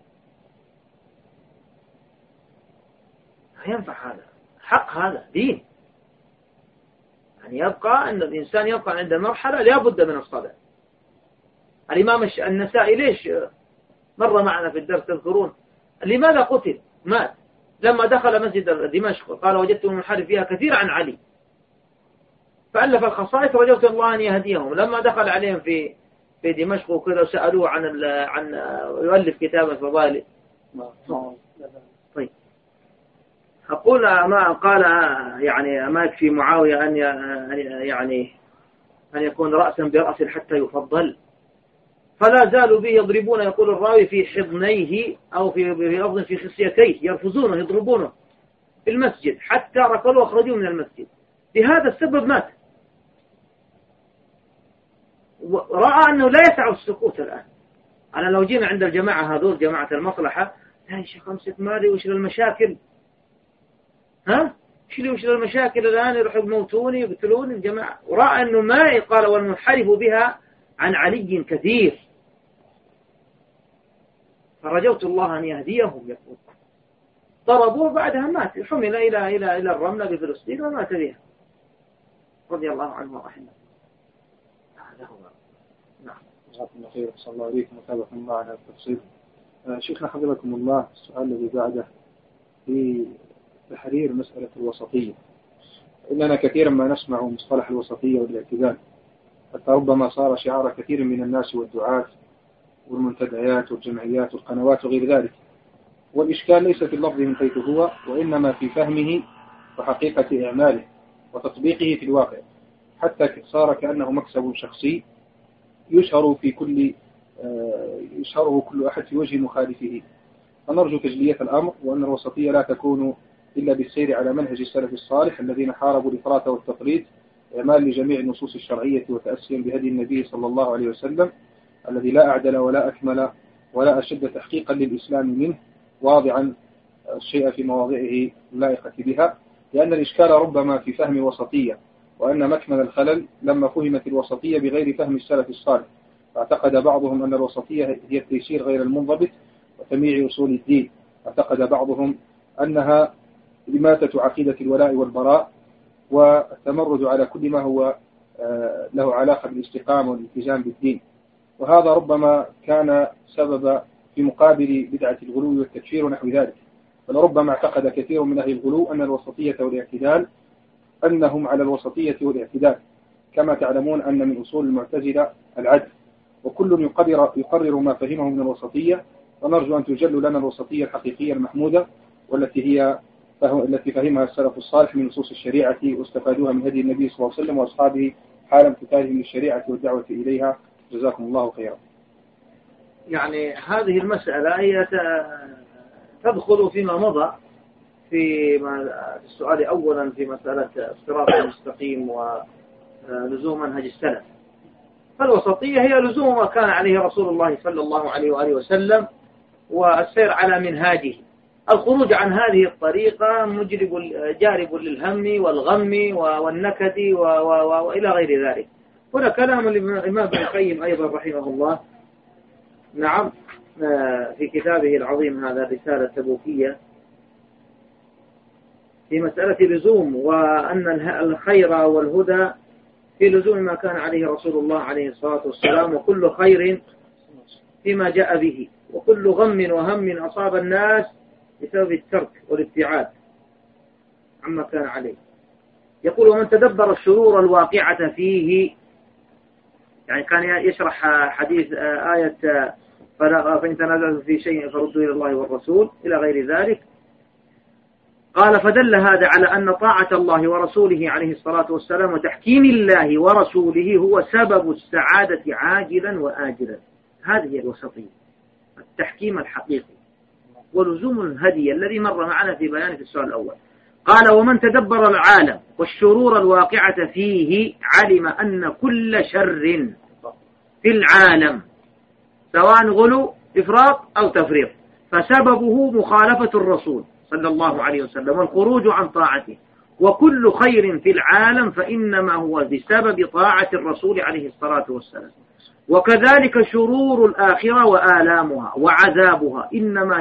لا ينفع هذا، حق هذا دين، يعني يبقى أن الإنسان يبقى عند مرحلة لا بد من الصلاة. الإمام النسائي ليش مر معنا في الدرس تذكرون لماذا قتل؟ مات لما دخل مسجد دمشق، قال وجدت من حرف فيها كثير عن علي، فألف الخصائص رجوت الله أن يهديهم. لما دخل عليهم في دمشق وكذا وسألوه عن يؤلف كتابا فضائل. طيب أقول ما قال يعني ما يكفي معاوية أن يكون رأسا برأس حتى يفضل، فلا زالوا به يضربون، يقول الراوي، في حضنيه أو في لفظ في خصيتيه، يرفزونه يضربونه في المسجد حتى ركلوا وأخرجوه من المسجد. بهذا السبب مات. ورأى أنه لا يسع السكوت الآن. أنا لو جينا عند الجماعة هذول جماعة المصلحة، لا يا شيخ أمسك مالي وش المشاكل، وش المشاكل الآن، يروحوا يموتوني يقتلوني الجماعة. ورأى أنه ما قال والمنحرف بها عن علي كثير، فرجوت الله أن يهديهم. يقول ضربوه بعدها مات، حمل إلى الرملة بفلسطين ومات بها رضي الله عنه ورحمه. هذا هو. نعم. جزاكم الله خير، صلى الله عليكم وتابعكم الله على التفصيل. شيخنا حفظكم الله، السؤال الذي بعده في تحرير مسألة الوسطية. إننا كثيرا ما نسمع مصطلح الوسطية والاعتدال، حتى ربما صار شعار كثير من الناس والدعاة والمنتديات والجمعيات والقنوات وغير ذلك. والإشكال ليس في اللفظ من حيث هو، وإنما في فهمه وحقيقة إعماله وتطبيقه في الواقع، حتى صار كأنه مكسب شخصي يشهره كل أحد في وجه مخالفه. فنرجو تجلية الأمر، وأن الوسطية لا تكون إلا بالسير على منهج السلف الصالح الذين حاربوا الإفراط والتفريط، إعمال لجميع النصوص الشرعية وتأسيا بهدي النبي صلى الله عليه وسلم الذي لا أعدل ولا أكمل ولا أشد تحقيقا للإسلام منه، واضعا الشيء في مواضعه اللائقة بها. لأن الإشكال ربما في فهم الوسطية، وأن مكمن الخلل لما فهمت الوسطية بغير فهم السلف الصالح، فاعتقد بعضهم أن الوسطية هي التيسير غير المنضبط وتمييع أصول الدين، اعتقد بعضهم أنها إماتة عقيدة الولاء والبراء والتمرد على كل ما هو له علاقة بالاستقامة والالتزام بالدين. وهذا ربما كان سبب في مقابل بدعة الغلو والتكفير ونحو ذلك. فلربما اعتقد كثير من أهل الغلو أن الوسطية والاعتدال أنهم على الوسطية والاعتدال، كما تعلمون أن من أصول المعتزلة العدل، وكل يقرر ما فهمه من الوسطية. ونرجو أن تجل لنا الوسطية الحقيقية المحمودة، والتي فهمها السلف الصالح من نصوص الشريعة واستفادوها من هدي النبي صلى الله عليه وسلم وأصحابه حال امتثالهم للشريعة والدعوة إليها. جزاكم الله خيرا. يعني هذه المسألة هي تدخل فيما مضى في السؤال أولا في مسألة الصراط المستقيم ولزوم منهج السلف. فالوسطية هي لزوم ما كان عليه رسول الله صلى الله عليه وآله وسلم والسير على منهاجه. الخروج عن هذه الطريقة جارب للهم والغم والنكد وإلى غير ذلك. هنا كلام الإمام ابن القيم أيضا رحمه الله، نعم، في كتابه العظيم هذا الرسالة التبوكية، في مسألة لزوم، وأن الخير والهدى في لزوم ما كان عليه رسول الله عليه الصلاة والسلام، وكل خير فيما جاء به، وكل غم وهم أصاب الناس بسبب الترك والابتعاد عما كان عليه. يقول ومن تدبر الشرور الواقعة فيه، يعني كان يشرح حديث آية فإن تنازعتم في شيء فردوا إلى الله والرسول إلى غير ذلك. قال فدل هذا على أن طاعة الله ورسوله عليه الصلاة والسلام وتحكيم الله ورسوله هو سبب السعادة عاجلا وآجلا. هذه هي الوسطية، التحكيم الحقيقي ولزوم الهدي الذي مر معنا في بيان في السؤال الأول. قال ومن تدبر العالم والشرور الواقعة فيه علم أن كل شر في العالم سواء غلو إفراط أو تفريط فسببه مخالفة الرسول صلى الله عليه وسلم والخروج عن طاعته، وكل خير في العالم فإنما هو بسبب طاعة الرسول عليه الصلاة والسلام. وكذلك شرور الآخرة وآلامها وعذابها إنما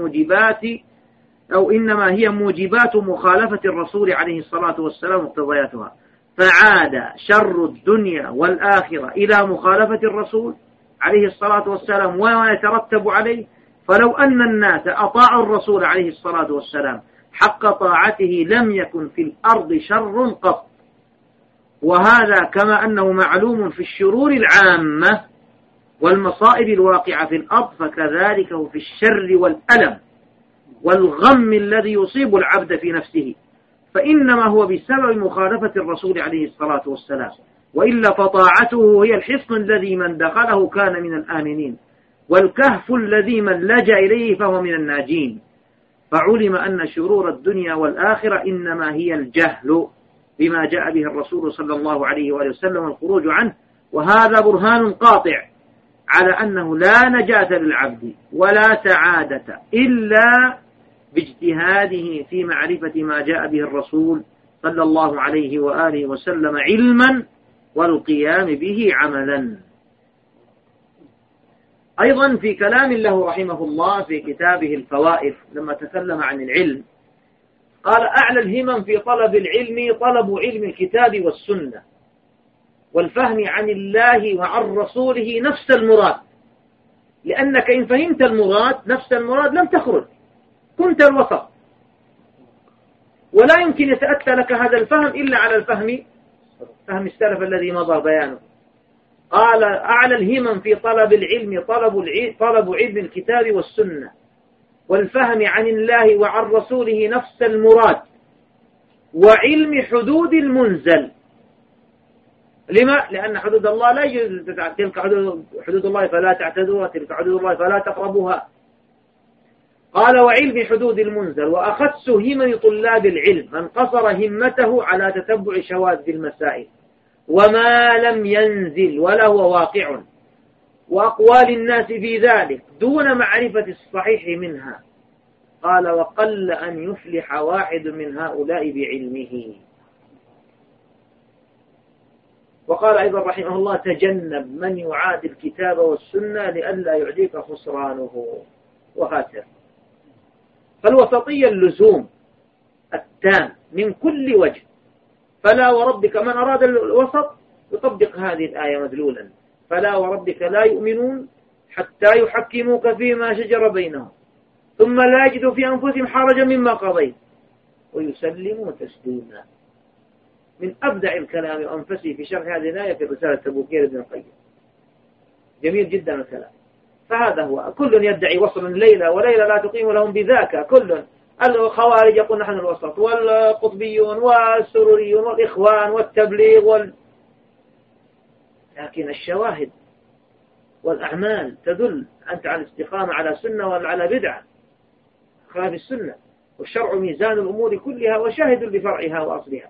هي موجبات مخالفة الرسول عليه الصلاة والسلام ومقتضياتها. فعاد شر الدنيا والآخرة إلى مخالفة الرسول عليه الصلاة والسلام وما يترتب عليه. فلو أن الناس أطاعوا الرسول عليه الصلاة والسلام حق طاعته لم يكن في الأرض شر قط، وهذا كما أنه معلوم في الشرور العامة والمصائب الواقعة في الأرض، فكذلك هو في الشر والألم والغم الذي يصيب العبد في نفسه، فإنما هو بسبب مخالفة الرسول عليه الصلاة والسلام، وإلا فطاعته هي الحصن الذي من دخله كان من الآمنين، والكهف الذي من لجأ إليه فهو من الناجين. فعلم أن شرور الدنيا والآخرة إنما هي الجهل بما جاء به الرسول صلى الله عليه وآله وسلم والخروج عنه، وهذا برهان قاطع على أنه لا نجاة للعبد ولا سعادة إلا باجتهاده في معرفة ما جاء به الرسول صلى الله عليه وآله وسلم علما والقيام به عملا. أيضا في كلام له رحمه الله في كتابه الفوائد لما تكلم عن العلم قال: أعلى الهمم في طلب العلم طلب علم الكتاب والسنة والفهم عن الله وعن رسوله نفس المراد، لأنك إن فهمت المراد نفس المراد لم تخرج، كنت الوسط، ولا يمكن يتأتى لك هذا الفهم إلا على فهم السلف الذي مضى بيانه. قال: أعلى الهمم في طلب العلم طلب علم الكتاب والسنة والفهم عن الله وعن رسوله نفس المراد وعلم حدود المنزل. لما؟ لأن حدود الله لا يجوز، تلك حدود الله فلا تعتدوها، تلك حدود الله فلا تقربوها. قال: وعلم حدود المنزل. وأخص همم طلاب العلم من قصر همته على تتبع شواذ المسائل وما لم ينزل وله واقع وأقوال الناس في ذلك دون معرفة الصحيح منها. قال: وقل أن يفلح واحد من هؤلاء بعلمه. وقال أيضا رحمه الله: تجنب من يعادي الكتاب والسنة لئلا يعديك خسرانه. وهكذا. فالوسطية اللزوم التام من كل وجه. فلا وربك، من أراد الوسط يطبق هذه الآية مدلولا: فلا وربك لا يؤمنون حتى يحكموك فيما شجر بينهم ثم لا يجدوا في أنفسهم حرجا مما قضيت ويسلموا تسليما. من أبدع الكلام وأنفسه في شرح هذه الآية في رسالة تبوكير ابن القيم. جميل جدا الكلام. فهذا هو، كل يدعي وصلا ليلة وليلة لا تقيم لهم بذاك. كل الخوارج يقول نحن الوسط، والقطبيون والسروريون والإخوان والتبليغ لكن الشواهد والأعمال تدل أنت على الاستقامة على سنة ولا على بدعة خلاف السنة. والشرع ميزان الأمور كلها وشاهد بفرعها وأصلها.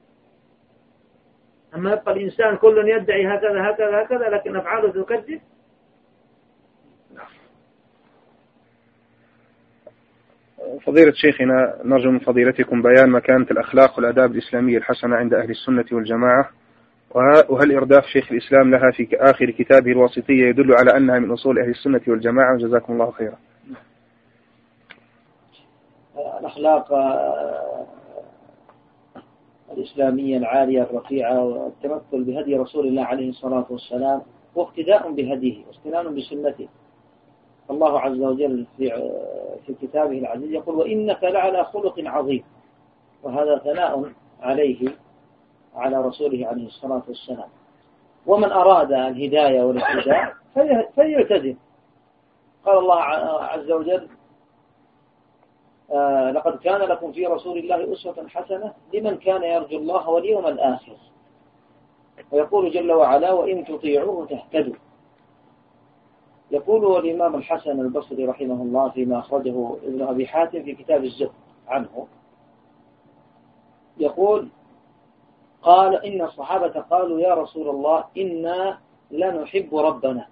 أما يبقى الإنسان كل يدعي هكذا هكذا هكذا لكن أفعاله تكذب. فضيلة شيخنا، نرجو من فضيلتكم بيان مكانة الأخلاق والآداب الإسلامية الحسنة عند أهل السنة والجماعة، وهل إرداف شيخ الإسلام لها في آخر كتابه الواسطية يدل على أنها من أصول أهل السنة والجماعة؟ جزاكم الله خيرا. الأخلاق الإسلامية العالية الرفيعة والتمثل بهدي رسول الله عليه الصلاة والسلام واقتداء بهديه واستنان بسنته. الله عز وجل في كتابه العزيز يقول: وإنك لعلى خلق عظيم. وهذا ثناء عليه على رسوله عليه الصلاة والسلام. ومن أراد الهداية والاهتداء فليلتزم. قال الله عز وجل: لقد كان لكم في رسول الله أسوة حسنة لمن كان يرجو الله واليوم الآخر. ويقول جل وعلا: وإن تطيعوه تهتدوا. يقول الإمام الحسن البصري رحمه الله فيما أخرجه ابن أبي حاتم في كتاب الزهد عنه، يقول: قال: إن الصحابة قالوا يا رسول الله إنا لنحب ربنا.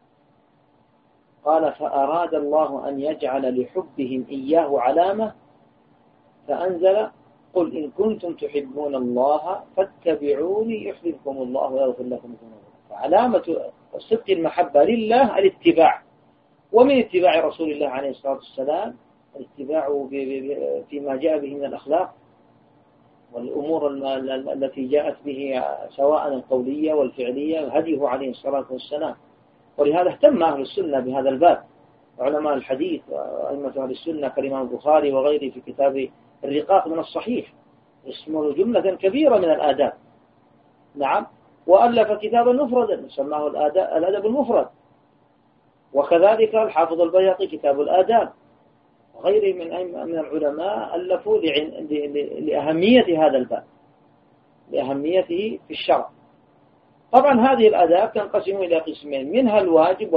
قال: فأراد الله أن يجعل لحبهم إياه علامة فأنزل: قل إن كنتم تحبون الله فاتبعوني يحببكم الله ويغفر لكم ذنوبكم. فعلامة صدق المحبة لله الاتباع، ومن اتباع رسول الله عليه الصلاة والسلام الاتباع فيما جاء به من الأخلاق والأمور التي جاءت به سواء القولية والفعلية هديه عليه الصلاة والسلام. ولهذا اهتم أهل السنة بهذا الباب، علماء الحديث وأئمة أهل السنة كالإمام البخاري وغيره في كتاب الرقاق من الصحيح يشمل جملة كبيرة من الآداب. نعم، وألف كتابا مفردا سماه الأدب المفرد، وكذلك الحافظ البيهقي كتاب الآداب، وغيره من العلماء ألفوا لأهمية هذا الباب، لأهميته في الشرع. طبعا هذه الآداب تنقسم إلى قسمين، منها الواجب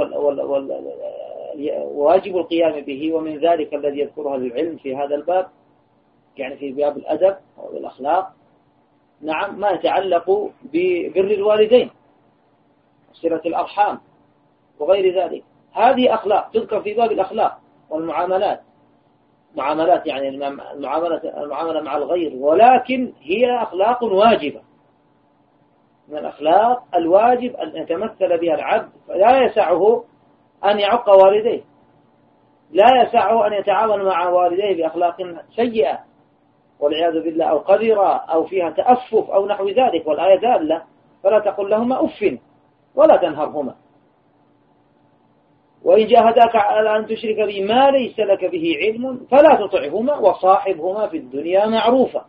واجب القيام به، ومن ذلك الذي يذكرها العلم في هذا الباب، يعني في باب الأدب أو الأخلاق، نعم، ما يتعلق ببر الوالدين وصلة الأرحام وغير ذلك. هذه أخلاق تذكر في باب الأخلاق والمعاملات، معاملات يعني المعاملة مع الغير، ولكن هي أخلاق واجبة، من الأخلاق الواجب أن يتمثل بها العبد، فلا يسعه أن يعق والديه، لا يسعه أن يتعامل مع والديه بأخلاق سيئة والعياذ بالله، أو قذرة أو فيها تأفف أو نحو ذلك، والآية دالة فلا تقل لهما أف ولا تنهرهما، وإن جاهداك على أن تشرك بي ما ليس لك به علم فلا تطعهما وصاحبهما في الدنيا معروفا.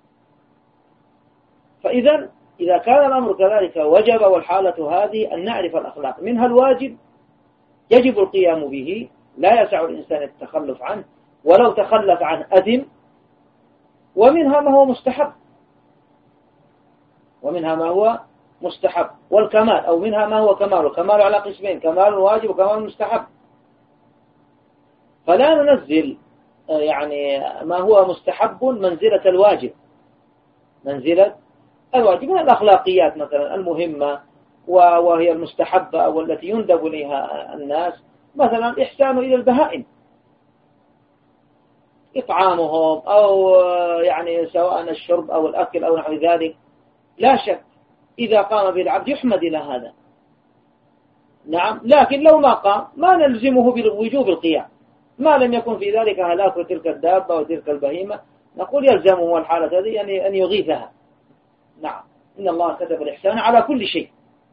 فإذا إذا كان الأمر كذلك وجب، والحالة هذه أن نعرف الأخلاق، منها الواجب يجب القيام به، لا يسع الإنسان التخلف عنه، ولو تخلف عنه أثم، ومنها ما هو مستحب، ومنها ما هو مستحب، والكمال أو منها ما هو كمال، الكمال على قسمين، كمال واجب وكمال مستحب. فلا ننزل يعني ما هو مستحب منزلة الواجب، منزلة الواجب من الأخلاقيات مثلا المهمة وهي المستحبة أو التي يندب إليها الناس، مثلا الإحسان إلى البهائم، إطعامهم أو يعني سواء الشرب أو الأكل أو نحو ذلك، لا شك إذا قام به العبد يحمد إلى هذا، نعم، لكن لو ما قام ما نلزمه بوجوب القيام، ما لم يكن في ذلك هلاك تلك الدابة وتلك البهيمة، نقول يلزمه الحالة هذه يعني أن يغيثها، نعم، إن الله كتب الإحسان على كل شيء.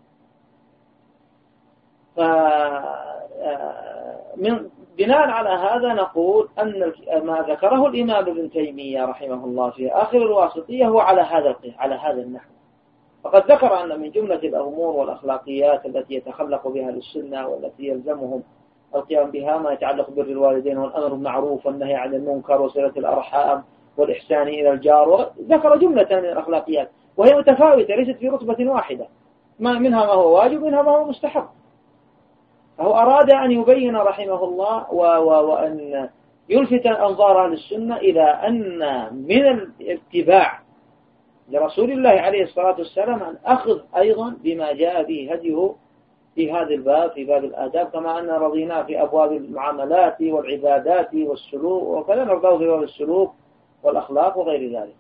بناء على هذا نقول أن ما ذكره الإمام ابن تيمية رحمه الله في آخر الواسطية هو على هذا النحو. فقد ذكر أن من جملة الأمور والأخلاقيات التي يتخلق بها للسنة والتي يلزمهم القيام بها ما يتعلق ببر الوالدين والأمر بالمعروف والنهي عن المنكر وصلة الأرحام والإحسان إلى الجار، ذكر جملة من الأخلاقيات وهي متفاوتة ليست في رتبة واحدة، منها ما هو واجب منها ما هو مستحب. فهو أراد أن يبين رحمه الله وأن يلفت أنظار أهل السنة إلى أن من الاتباع لرسول الله عليه الصلاة والسلام أن أخذ أيضا بما جاء به هديه في هذا الباب، في باب الآداب، كما أن رضينا في أبواب المعاملات والعبادات والسلوك، وكذا نرضاه في باب السلوك والأخلاق وغير ذلك.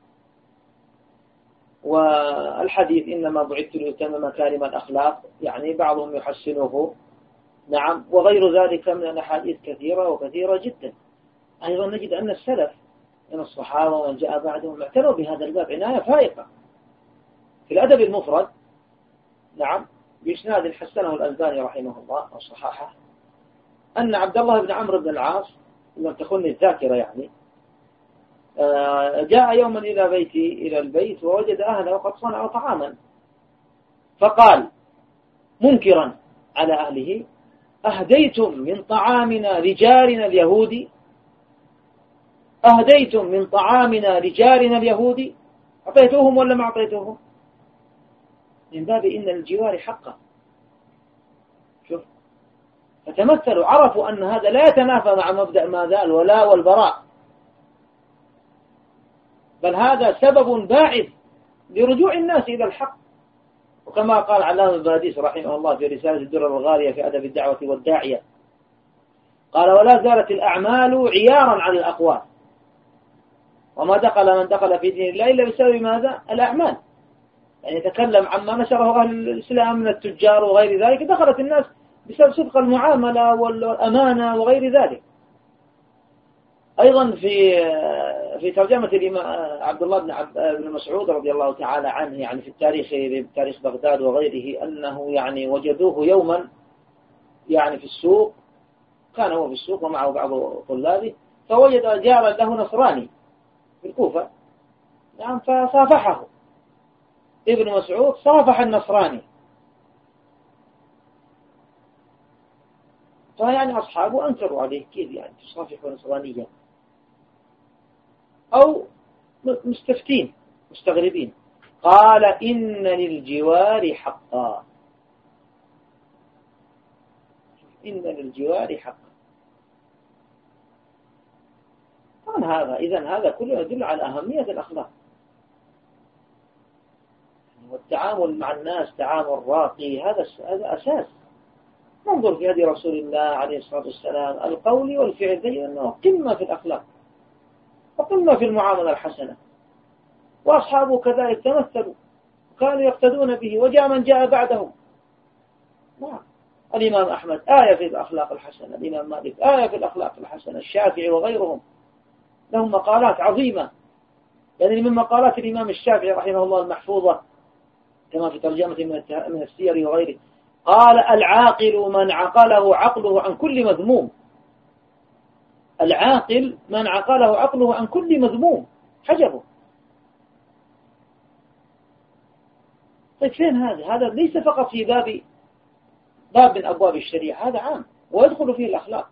والحديث إنما بعثت لأتمم مكارم الأخلاق، يعني بعضهم يحسنه، نعم، وغير ذلك من الأحاديث كثيرة وكثيرة جدا. أيضا نجد أن السلف من الصحابة ومن جاء بعدهم اعتنوا بهذا الباب عناية فائقة. في الأدب المفرد، نعم، بإسناد حسنه الألباني رحمه الله وصححه، أن عبد الله بن عمرو بن العاص، لم تخن الذاكرة يعني، جاء يوما إلى البيت ووجد أهله قد صنعوا طعاما، فقال منكرا على أهله: أهديتم من طعامنا لجارنا اليهودي؟ أهديتم من طعامنا لجارنا اليهودي؟ أعطيتوهم ولا ما أعطيتوهم؟ من باب إن الجوار حقا. شوف، فتمثلوا، عرفوا أن هذا لا يتنافى مع مبدأ ماذا الولاء والبراء، بل هذا سبب باعث لرجوع الناس إلى الحق. وكما قال علامة الباديس رحمه الله في رسالة الدرر الغالية في أدب الدعوة والداعية، قال: ولا زالت الأعمال عيارا على الأقوال، وما دخل من دخل في دين الله إلا بسبب ماذا؟ الأعمال. يعني يتكلم عما نشره أهل الإسلام من التجار وغير ذلك، دخلت الناس بسبب صدق المعاملة والأمانة وغير ذلك. أيضا في ترجمة الإمام عبد الله بن مسعود رضي الله تعالى عنه، يعني في تاريخ بغداد وغيره، أنه يعني وجدوه يوما يعني في السوق، كان هو في السوق ومعه بعض طلابه، فوجد جارا له نصراني في الكوفة، نعم، فصافحه ابن مسعود صافح النصراني، فيعني أصحابه أنكروا عليه كيف يعني تصافح نصرانيا، أو مستفتين مستغربين. قال إن للجوار حقا، إن للجوار حقا. إذن هذا كله يدل على أهمية الأخلاق، والتعامل مع الناس تعامل راقي، هذا أساس. ننظر في هدي رسول الله عليه الصلاة والسلام، القول والفعل بين أنه قمة في الأخلاق وقمة في المعاملة الحسنة، وأصحابه كذلك تمثلوا وكانوا يقتدون به، وجاء من جاء بعدهم. الإمام أحمد آية في الأخلاق الحسنة، الإمام مالك آية في الأخلاق الحسنة، الشافعي وغيرهم لهم مقالات عظيمة. يعني من مقالات الإمام الشافعي رحمه الله المحفوظة كما في ترجمة من السير وغيره، قال العاقل من عقله عقله عن كل مذموم. العاقل من عقله عقله عن كل مذموم، حجبه. طيب فين هذا ليس فقط في باب من أبواب الشريعة، هذا عام ويدخل فيه الأخلاق.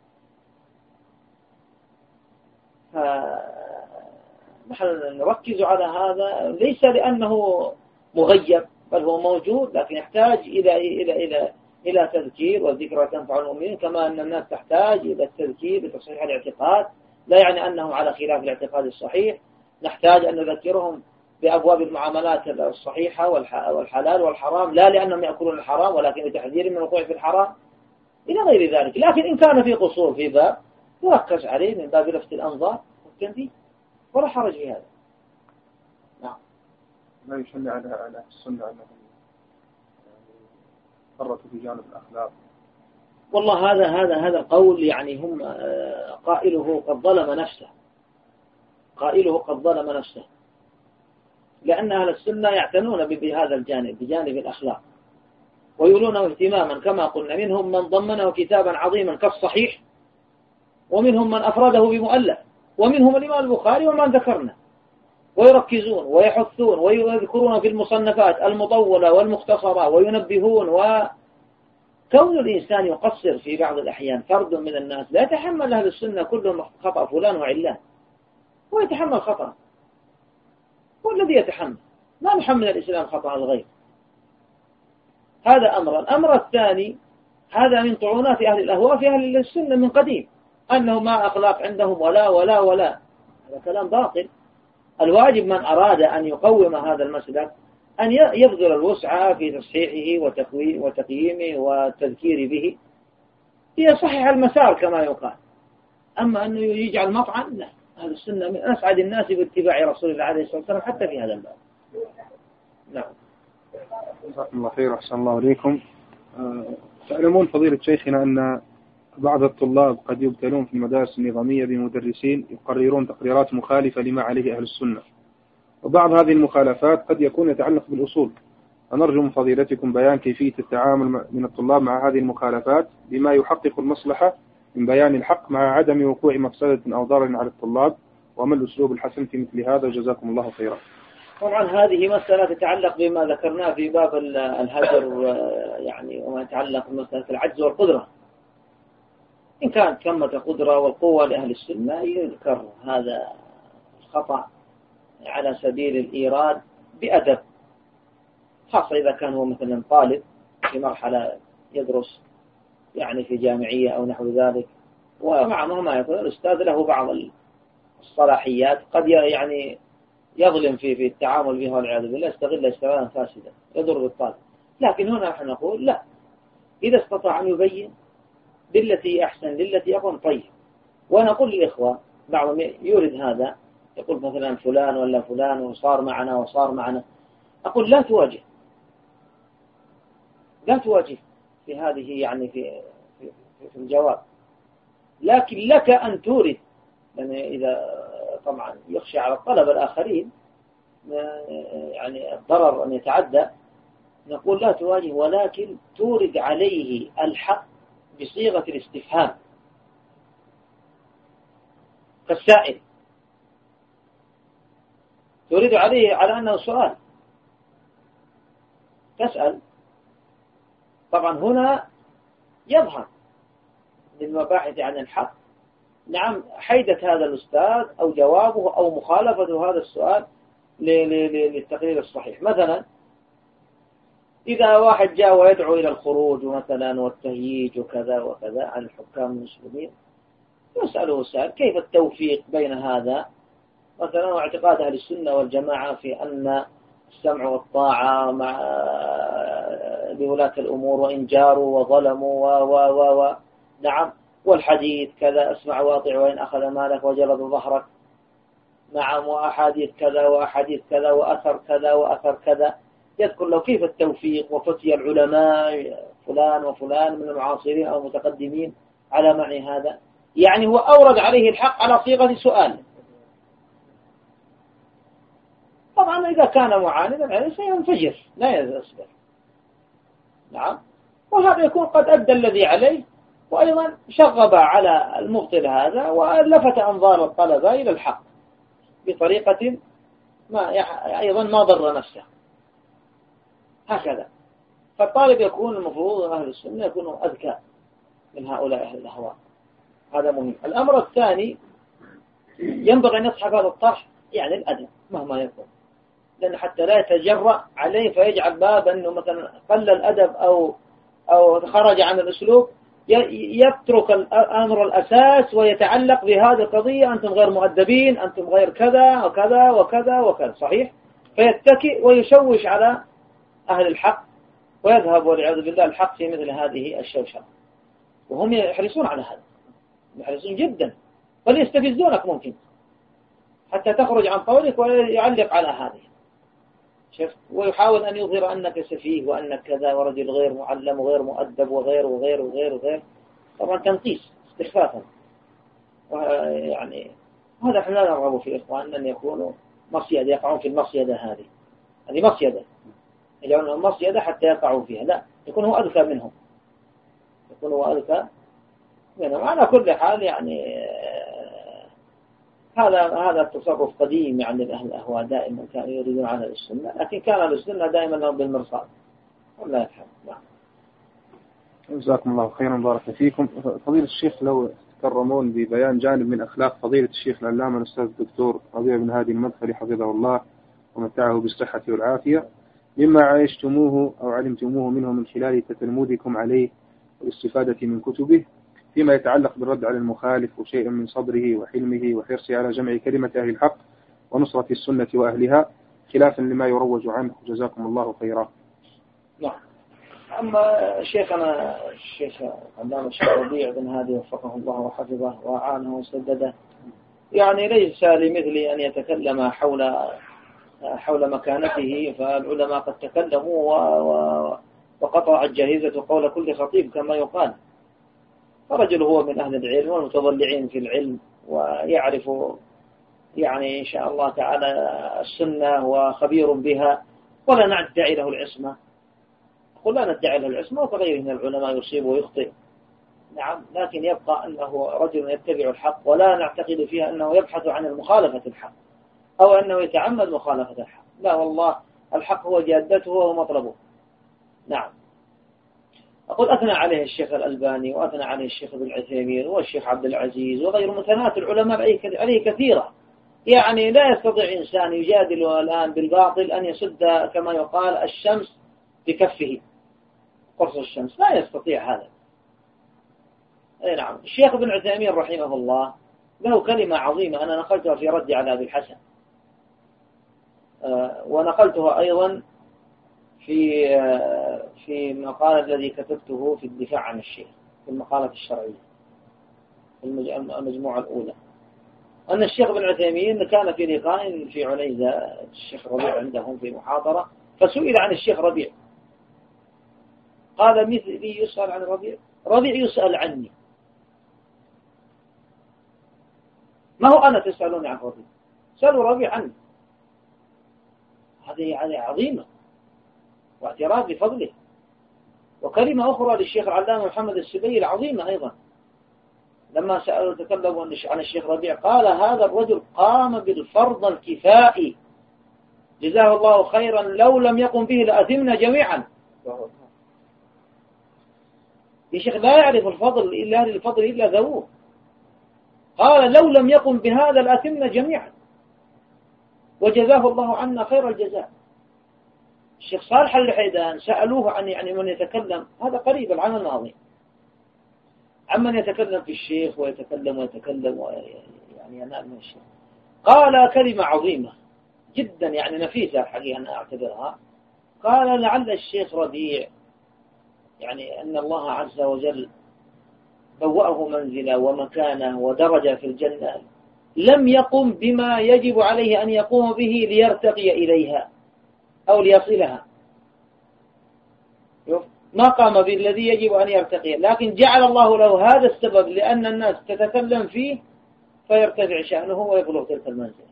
نحن نركز على هذا ليس لأنه مغيب، بل هو موجود، لكن يحتاج إلى تذكير، والذكرى تنفع المؤمنين، كما أن الناس تحتاج إلى التذكير بتصحيح الاعتقاد. لا يعني أنهم على خلاف الاعتقاد الصحيح، نحتاج أن نذكرهم بأبواب المعاملات الصحيحة والحلال والحرام، لا لأنهم يأكلون الحرام ولكن لتحذير من الوقوع في الحرام إلى غير ذلك. لكن إن كان في قصور في باب يركز عليه من باب لفت الأنظار والتنبيه، ولا حرج في هذا. نعم. لا يشنع على السنة أنهم فرطوا في جانب الأخلاق. والله هذا قول يعني هم قائله قد ظلم نفسه، قائله قد ظلم نفسه، لأن أهل السنة يعتنون بهذا الجانب، بجانب الأخلاق، ويولونه اهتماما كما قلنا. منهم من ضمنه كتابا عظيما كالصحيح، ومنهم من أفرده بمؤلف، ومنهم الإمام البخاري ومن ذكرنا، ويركزون ويحثون ويذكرون في المصنفات المطولة والمختصرة وينبهون. وكون الإنسان يقصر في بعض الأحيان، فرد من الناس لا يتحمل أهل السنة كلهم خطأ فلان وعلان، هو يتحمل خطأ، هو الذي يتحمل، لا نحمل الإسلام خطأ الغير. هذا أمر. الأمر الثاني، هذا من طعونات أهل الأهواء في أهل السنة من قديم، أنه ما أخلاق عندهم ولا ولا ولا، هذا كلام باطل. الواجب من أراد أن يقوم هذا المسلك أن يبذل الوسعى في تصحيحه وتقييمه والتذكير به ليصحح المسار كما يقال. أما أنه يجعل مطعن، لا. أهل السنة من أسعد الناس باتباع رسول الله عليه الصلاة والسلام حتى في هذا الباب. نعم. جزاكم الله خير وأحسن الله إليكم. تعلمون فضيلة شيخنا أن بعض الطلاب قد يبتلون في المدارس النظامية بمدرسين يقررون تقريرات مخالفة لما عليه أهل السنة، وبعض هذه المخالفات قد يكون يتعلق بالأصول. فنرجو من فضيلتكم بيان كيفية التعامل من الطلاب مع هذه المخالفات بما يحقق المصلحة من بيان الحق مع عدم وقوع مفسدة أو ضرر على الطلاب، وما الأسلوب الحسن في مثل هذا؟ جزاكم الله خيرا. طبعا هذه مسألة تتعلق بما ذكرناه في باب الهجر، يعني وما يتعلق بمسألة العجز والقدرة. إن كانت ثمة قدرة والقوة لأهل السنة يذكر هذا الخطأ على سبيل الإيراد بأدب، خاصة إذا كان هو مثلا طالب في مرحلة يدرس يعني في جامعية أو نحو ذلك، ومع ما يكون الأستاذ له بعض الصلاحيات، قد يعني يظلم في التعامل به والعياذ بالله، يستغل استغلالا فاسدا يضر بالطالب. لكن هنا نحن نقول لا، إذا استطاع أن يبين بالتي أحسن للتي أقوم طيب. ونقول للإخوة بعضهم يورد هذا، يقول مثلا فلان ولا فلان وصار معنا، أقول لا تواجه في هذه يعني في الجواب، لكن لك أن تورد، يعني إذا طبعا يخشى على الطلبة الآخرين يعني الضرر أن يتعدى، نقول لا تواجه، ولكن تورد عليه الحق بصيغة الاستفهام كالسائل، تورد عليه على أنه سؤال، تسأل. طبعا هنا يظهر للمباحث عن الحق نعم حيدة هذا الأستاذ أو جوابه أو مخالفة هذا السؤال للتقرير الصحيح. مثلا إذا واحد جاء ويدعو إلى الخروج مثلا والتهييج وكذا وكذا عن الحكام المسلمين، يسأله سائل كيف التوفيق بين هذا مثلا واعتقاد أهل السنة والجماعة في أن السمع والطاعة مع لولاة الأمور وإن جاروا وظلموا نعم، والحديث كذا اسمع واطع وإن أخذ مالك وجلد ظهرك، نعم، وأحاديث كذا وأحاديث كذا وأثر كذا وأثر كذا. يذكر له كيف التوفيق وفتي العلماء فلان وفلان من المعاصرين أو المتقدمين على معنى هذا. يعني هو أورد عليه الحق على صيغة سؤال. طبعا إذا كان معاندا عليه سينفجر لا يصبر، نعم، وهذا يكون قد أدى الذي عليه، وأيضا شغب على المبطل هذا ولفت أنظار الطلبة إلى الحق بطريقة ما أيضا ما ضر نفسه. هكذا فالطالب يكون المفروض أهل السنة يكونوا أذكى من هؤلاء أهل الأهواء. هذا مهم. الأمر الثاني ينبغي أن يصحب هذا الطرح يعني الأدب مهما يكون، لأن حتى لا يتجرأ عليه فيجعل باب أنه مثلا قل الأدب أو خرج عن الأسلوب، يترك الأمر الأساس ويتعلق بهذه القضية أنتم غير مؤدبين، أنتم غير كذا وكذا وكذا وكذا، صحيح؟ فيتكئ ويشوش على أهل الحق ويذهب والعياذ بالله الحق في مثل هذه الشوشرة، وهم يحرصون على هذا، يحرصون جدا، بل يستفزونك ممكن حتى تخرج عن قولك ويعلق على هذه، شوف، ويحاول أن يظهر أنك سفيه وأنك كذا ورجل غير معلم وغير مؤدب وغير وغير وغير وغير. طبعا تنقيس استخفافا، يعني هذا احنا لا نرغب في إخواننا أن يكونوا مصيدة، يقعون في المصيدة هذه مصيدة، يجعلون المصيدة حتى يقعوا فيها، لا، يكون هو أذكى منهم، يكون هو أذكى منهم. على كل حال يعني هذا التصرف قديم يعني أهل الأهواء دائما كانوا يريدون على السنة، لكن كان أهل السنة دائما لهم بالمرصاد ولا يفهم. نعم. جزاكم الله خيرا، بارك فيكم. فضيلة الشيخ لو تكرمون ببيان جانب من أخلاق فضيلة الشيخ العلامة الأستاذ الدكتور ربيع بن هادي المدخلي حفظه الله ومتعه بالصحة والعافية، مما عايشتموه أو علمتموه منه من خلال تتلمودكم عليه والاستفادة من كتبه فيما يتعلق بالرد على المخالف وشيء من صبره وحلمه وحرصه على جمع كلمة أهل الحق ونصرة السنة وأهلها خلافا لما يروج عنه، جزاكم الله خيرا. نعم. أما شيخنا الشيخ علامة الشيخ ربيع بن هادي وفقه الله وحفظه وأعانه وسدده، يعني ليس لمثل أن يتكلم حول مكانته، فالعلماء قد تكلموا وقطعت جاهزة قول كل خطيب كما يقال. فرجل هو من أهل العلم والمتضلعين في العلم ويعرف يعني إن شاء الله تعالى السنة وخبير بها، ولا ندعي له العصمة، قل لا ندعي له العصمة، وكغيره من العلماء يصيب ويخطئ، نعم، لكن يبقى أنه رجل يتبع الحق، ولا نعتقد فيها أنه يبحث عن المخالفة الحق أو أنه يتعمد مخالفة الحق، لا والله، الحق هو جادته وهو مطلبه. نعم. أقول أثنى عليه الشيخ الألباني وأثنى عليه الشيخ ابن عثيمين والشيخ عبد العزيز وغير مثنات العلماء عليه كثيرة، يعني لا يستطيع إنسان يجادل الآن بالباطل أن يسد كما يقال الشمس بكفه، قرص الشمس، لا يستطيع هذا. أي نعم. الشيخ ابن عثيمين رحمه الله له كلمة عظيمة أنا نقلتها في رد على أبي الحسن، ونقلتها أيضا في مقالة الذي كتبته في الدفاع عن الشيخ في المقالة الشرعية في المجموعة الأولى، أن الشيخ ابن عثيمين كان في لقاء في عنيزة الشيخ ربيع عندهم في محاضرة، فسئل عن الشيخ ربيع، قال مثلي يسأل عن ربيع يسأل عني، ما هو أنا تسألوني عن ربيع، سألوا ربيع عني. هذه عظيمة واعتراف بفضله. وكلمة أخرى للشيخ العلامة محمد السبيعي العظيمة أيضا، لما سألوا تكلموا عن الشيخ ربيع قال هذا الرجل قام بالفرض الكفائي جزاه الله خيرا لو لم يقم به لأثمنا جميعا. يا شيخ لا يعرف الفضل إلا أهل الفضل إلا ذووه. قال لو لم يقم بهذا لأثمنا جميعا، وجزاه الله عنا خير الجزاء. الشيخ صالح الحيدان سألوه عن يعني من يتكلم، هذا قريب العام الماضي، عمن يتكلم في الشيخ ويتكلم يعني ينال من الشيخ. قال كلمة عظيمة جدا يعني نفيسة الحقيقة أنا أعتبرها. قال لعل الشيخ ربيع يعني أن الله عز وجل بوأه منزلة ومكانة ودرجة في الجنة لم يقم بما يجب عليه أن يقوم به ليرتقي إليها أو ليصلها. ما قام بالذي يجب أن يرتقي، لكن جعل الله له هذا السبب لأن الناس تتكلم فيه فيرتفع شأنه ويبلغ تلك المنزلة.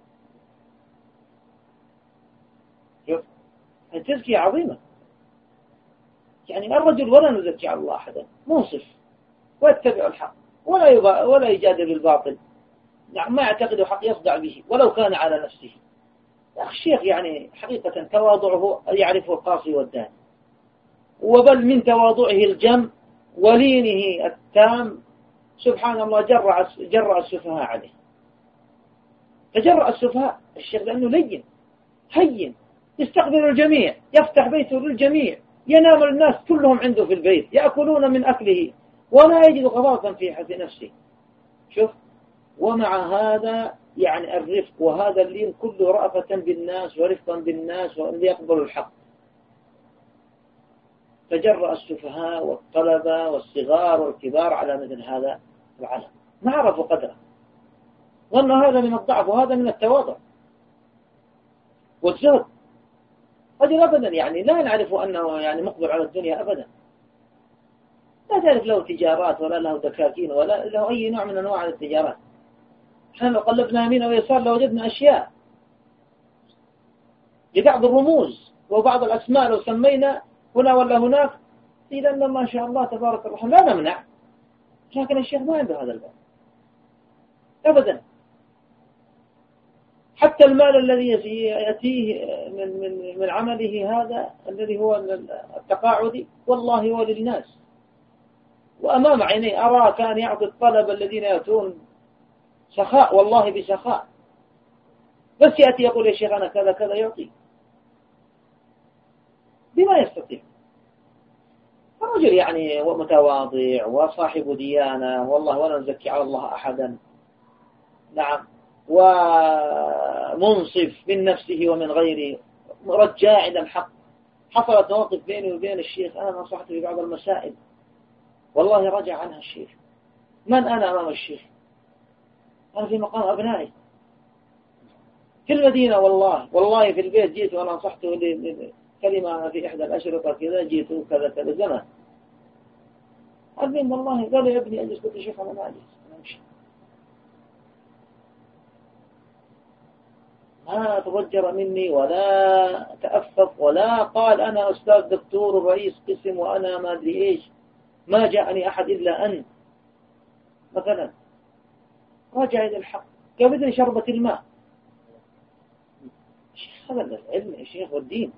شوف التزكية عظيمة. يعني الرجل ولا نزكي على الله أحدا، منصف ويتبع الحق ولا يجادل بالباطل، يعني ما يعتقد حق يصدع به ولو كان على نفسه. يا أخي الشيخ يعني حقيقة تواضعه يعرفه القاصي والداني، وبل من تواضعه الجم ولينه التام سبحان الله جرأ السفهاء عليه. فجرأ السفهاء الشيخ لأنه لين هين يستقبل الجميع، يفتح بيته للجميع، ينام الناس كلهم عنده في البيت يأكلون من أكله ولا يجد غضاضا في نفسه. شوف ومع هذا يعني الرفق وهذا اللين كله رأفة بالناس ورفقا بالناس وأن يقبلوا الحق. فجرأ السفهاء والطلبة والصغار والكبار على مثل هذا العلم، ما عرفوا قدره، ظنوا هذا من الضعف وهذا من التواضع والزهد. رجل أبدا يعني لا نعرف أنه يعني مقبل على الدنيا أبدا، لا تعرف له تجارات ولا له دكاكين ولا له أي نوع من أنواع التجارات. احنا لو قلبنا يمين ويسار لوجدنا أشياء لبعض الرموز وبعض الأسماء لو سمينا هنا ولا هناك إذا ما شاء الله تبارك الرحمن لا نمنع، لكن الشيخ ما عنده هذا الباب أبدا. حتى المال الذي يأتيه من عمله هذا الذي هو التقاعدي والله هو للناس، وأمام عيني أرى كان يعطي الطلبة الذين يأتون سخاء والله بسخاء، بس يأتي يقول يا شيخ أنا كذا كذا يعطي بما يستطيع. الرجل يعني متواضع وصاحب ديانة والله ولا نزكي على الله أحدا، نعم، ومنصف من نفسه ومن غيره، رجاع إلى الحق. حصلت مواقف بيني وبين الشيخ أنا نصحته في بعض المسائل والله رجع عنها الشيخ. من أنا أمام الشيخ؟ أنا في مقام أبنائي في المدينة، والله في البيت جيت وأنا نصحته كلمة في إحدى الأشرطة كذا، جيت كذا كذا زمان أبين والله قال يا ابني أجلس، قلت شيخ أنا ما أجلس أنا أمشي، ما تضجر مني ولا تأفف ولا قال أنا أستاذ دكتور ورئيس قسم وأنا ما أدري إيش، ما جاءني أحد إلا أنت مثلا. رجع إلى الحق كبدل شربة الماء. هذا العلم يا شيخ والدين.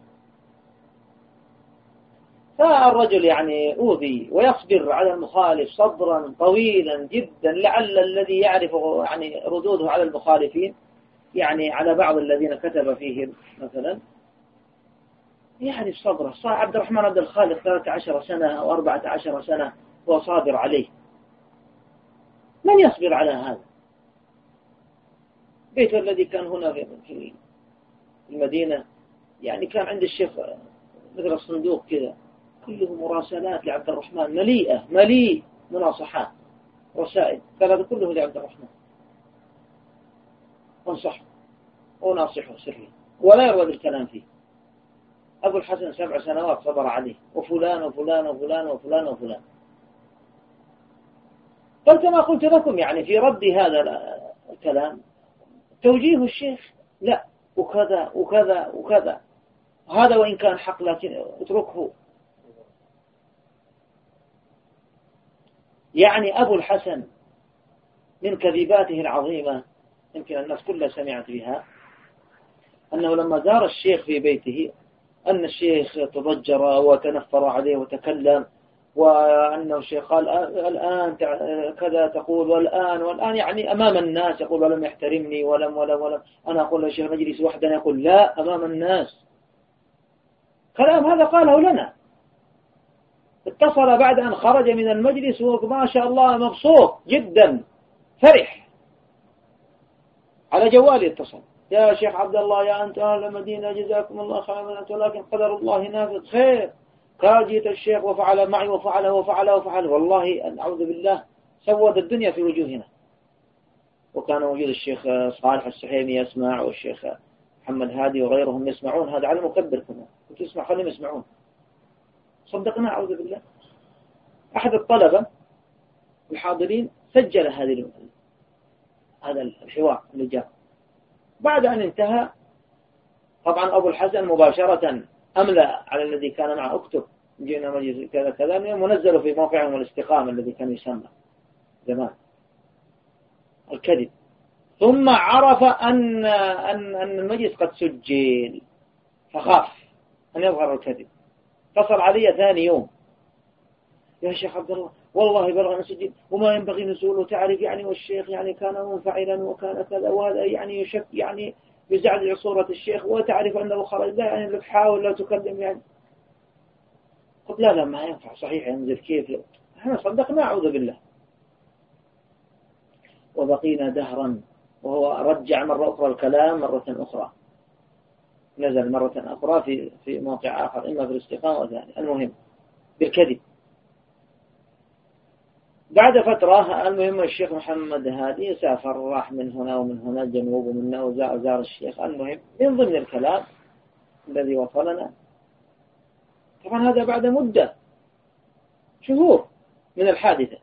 فالرجل يعني أوذي ويصبر على المخالف صبرا طويلا جدا، لعل الذي يعرف يعني ردوده على المخالفين يعني على بعض الذين كتب فيهم مثلا يعني صبره. عبد الرحمن عبد الخالق 13 سنة أو 14 سنة هو صابر عليه، من يصبر على هذا؟ بيته الذي كان هنا في المدينة يعني كان عند الشيخ مثل الصندوق كذا كله مراسلات لعبد الرحمن مليء مناصحات رسائل، قال هذا كله لعبد الرحمن، انصحه وناصحه سريا ولا يروى الكلام فيه. أبو الحسن 7 سنوات صبر عليه، وفلان وفلان وفلان وفلان وفلان. قال كما قلت لكم يعني في رد هذا الكلام توجيه الشيخ لا وكذا وكذا وكذا، هذا وإن كان حق لكن اتركه. يعني أبو الحسن من كذباته العظيمة يمكن الناس كلها سمعت بها، أنه لما زار الشيخ في بيته أن الشيخ تضجر وتنفر عليه وتكلم، وأنه الشيخ قال الآن كذا تقول والآن يعني أمام الناس يقول ولم يحترمني ولم أنا أقول للشيخ مجلس وحدنا، يقول لا أمام الناس. كلام هذا قاله لنا. اتصل بعد أن خرج من المجلس وما شاء الله مبسوط جدا فرح، على جوالي اتصل: يا شيخ عبد الله يا أنت أهل المدينة جزاكم الله خيرا، ولكن قدر الله نافذ خير. قال جيت الشيخ وفعل معي وفعل والله أعوذ بالله سود الدنيا في وجوهنا. وكان وجود الشيخ صالح السحيمي يسمع والشيخ محمد هادي وغيرهم يسمعون، هذا على مكبر كمان، كنت يسمع خليهم يسمعون. صدقنا أعوذ بالله. أحد الطلبة الحاضرين سجل هذا الحوار اللي جاء. بعد أن انتهى طبعا أبو الحسن مباشرة أملأ على الذي كان معه: اكتب جئنا مجلس كذا كذا، منزل في موقعهم الاستقامة الذي كان يسمى زمان الكذب. ثم عرف أن المجلس قد سجل فخاف أن يظهر الكذب. اتصل علي ثاني يوم: يا شيخ عبد الله والله بلغ نسجل وما ينبغي نزوله، تعرف يعني والشيخ يعني كان منفعلا وكان كذا، وهذا يعني يشك يعني يزعزع صورة الشيخ، وتعرف أنه خرج، لا يعني لك حاول لا تكلم يعني. قلت لا ما ينفع، صحيح ينزل كيف؟ احنا صدقنا أعوذ بالله. وبقينا دهرا وهو رجع مرة أخرى الكلام مرة أخرى، نزل مرة أخرى في موقع آخر، إما في الاستقامة وثاني، المهم بالكذب. بعد فترة المهم الشيخ محمد هادي سافر، راح من هنا ومن هنا الجنوب ومنه وزار الشيخ. المهم من ضمن الكلام الذي وصلنا، طبعا هذا بعد مدة شهور من الحادثة.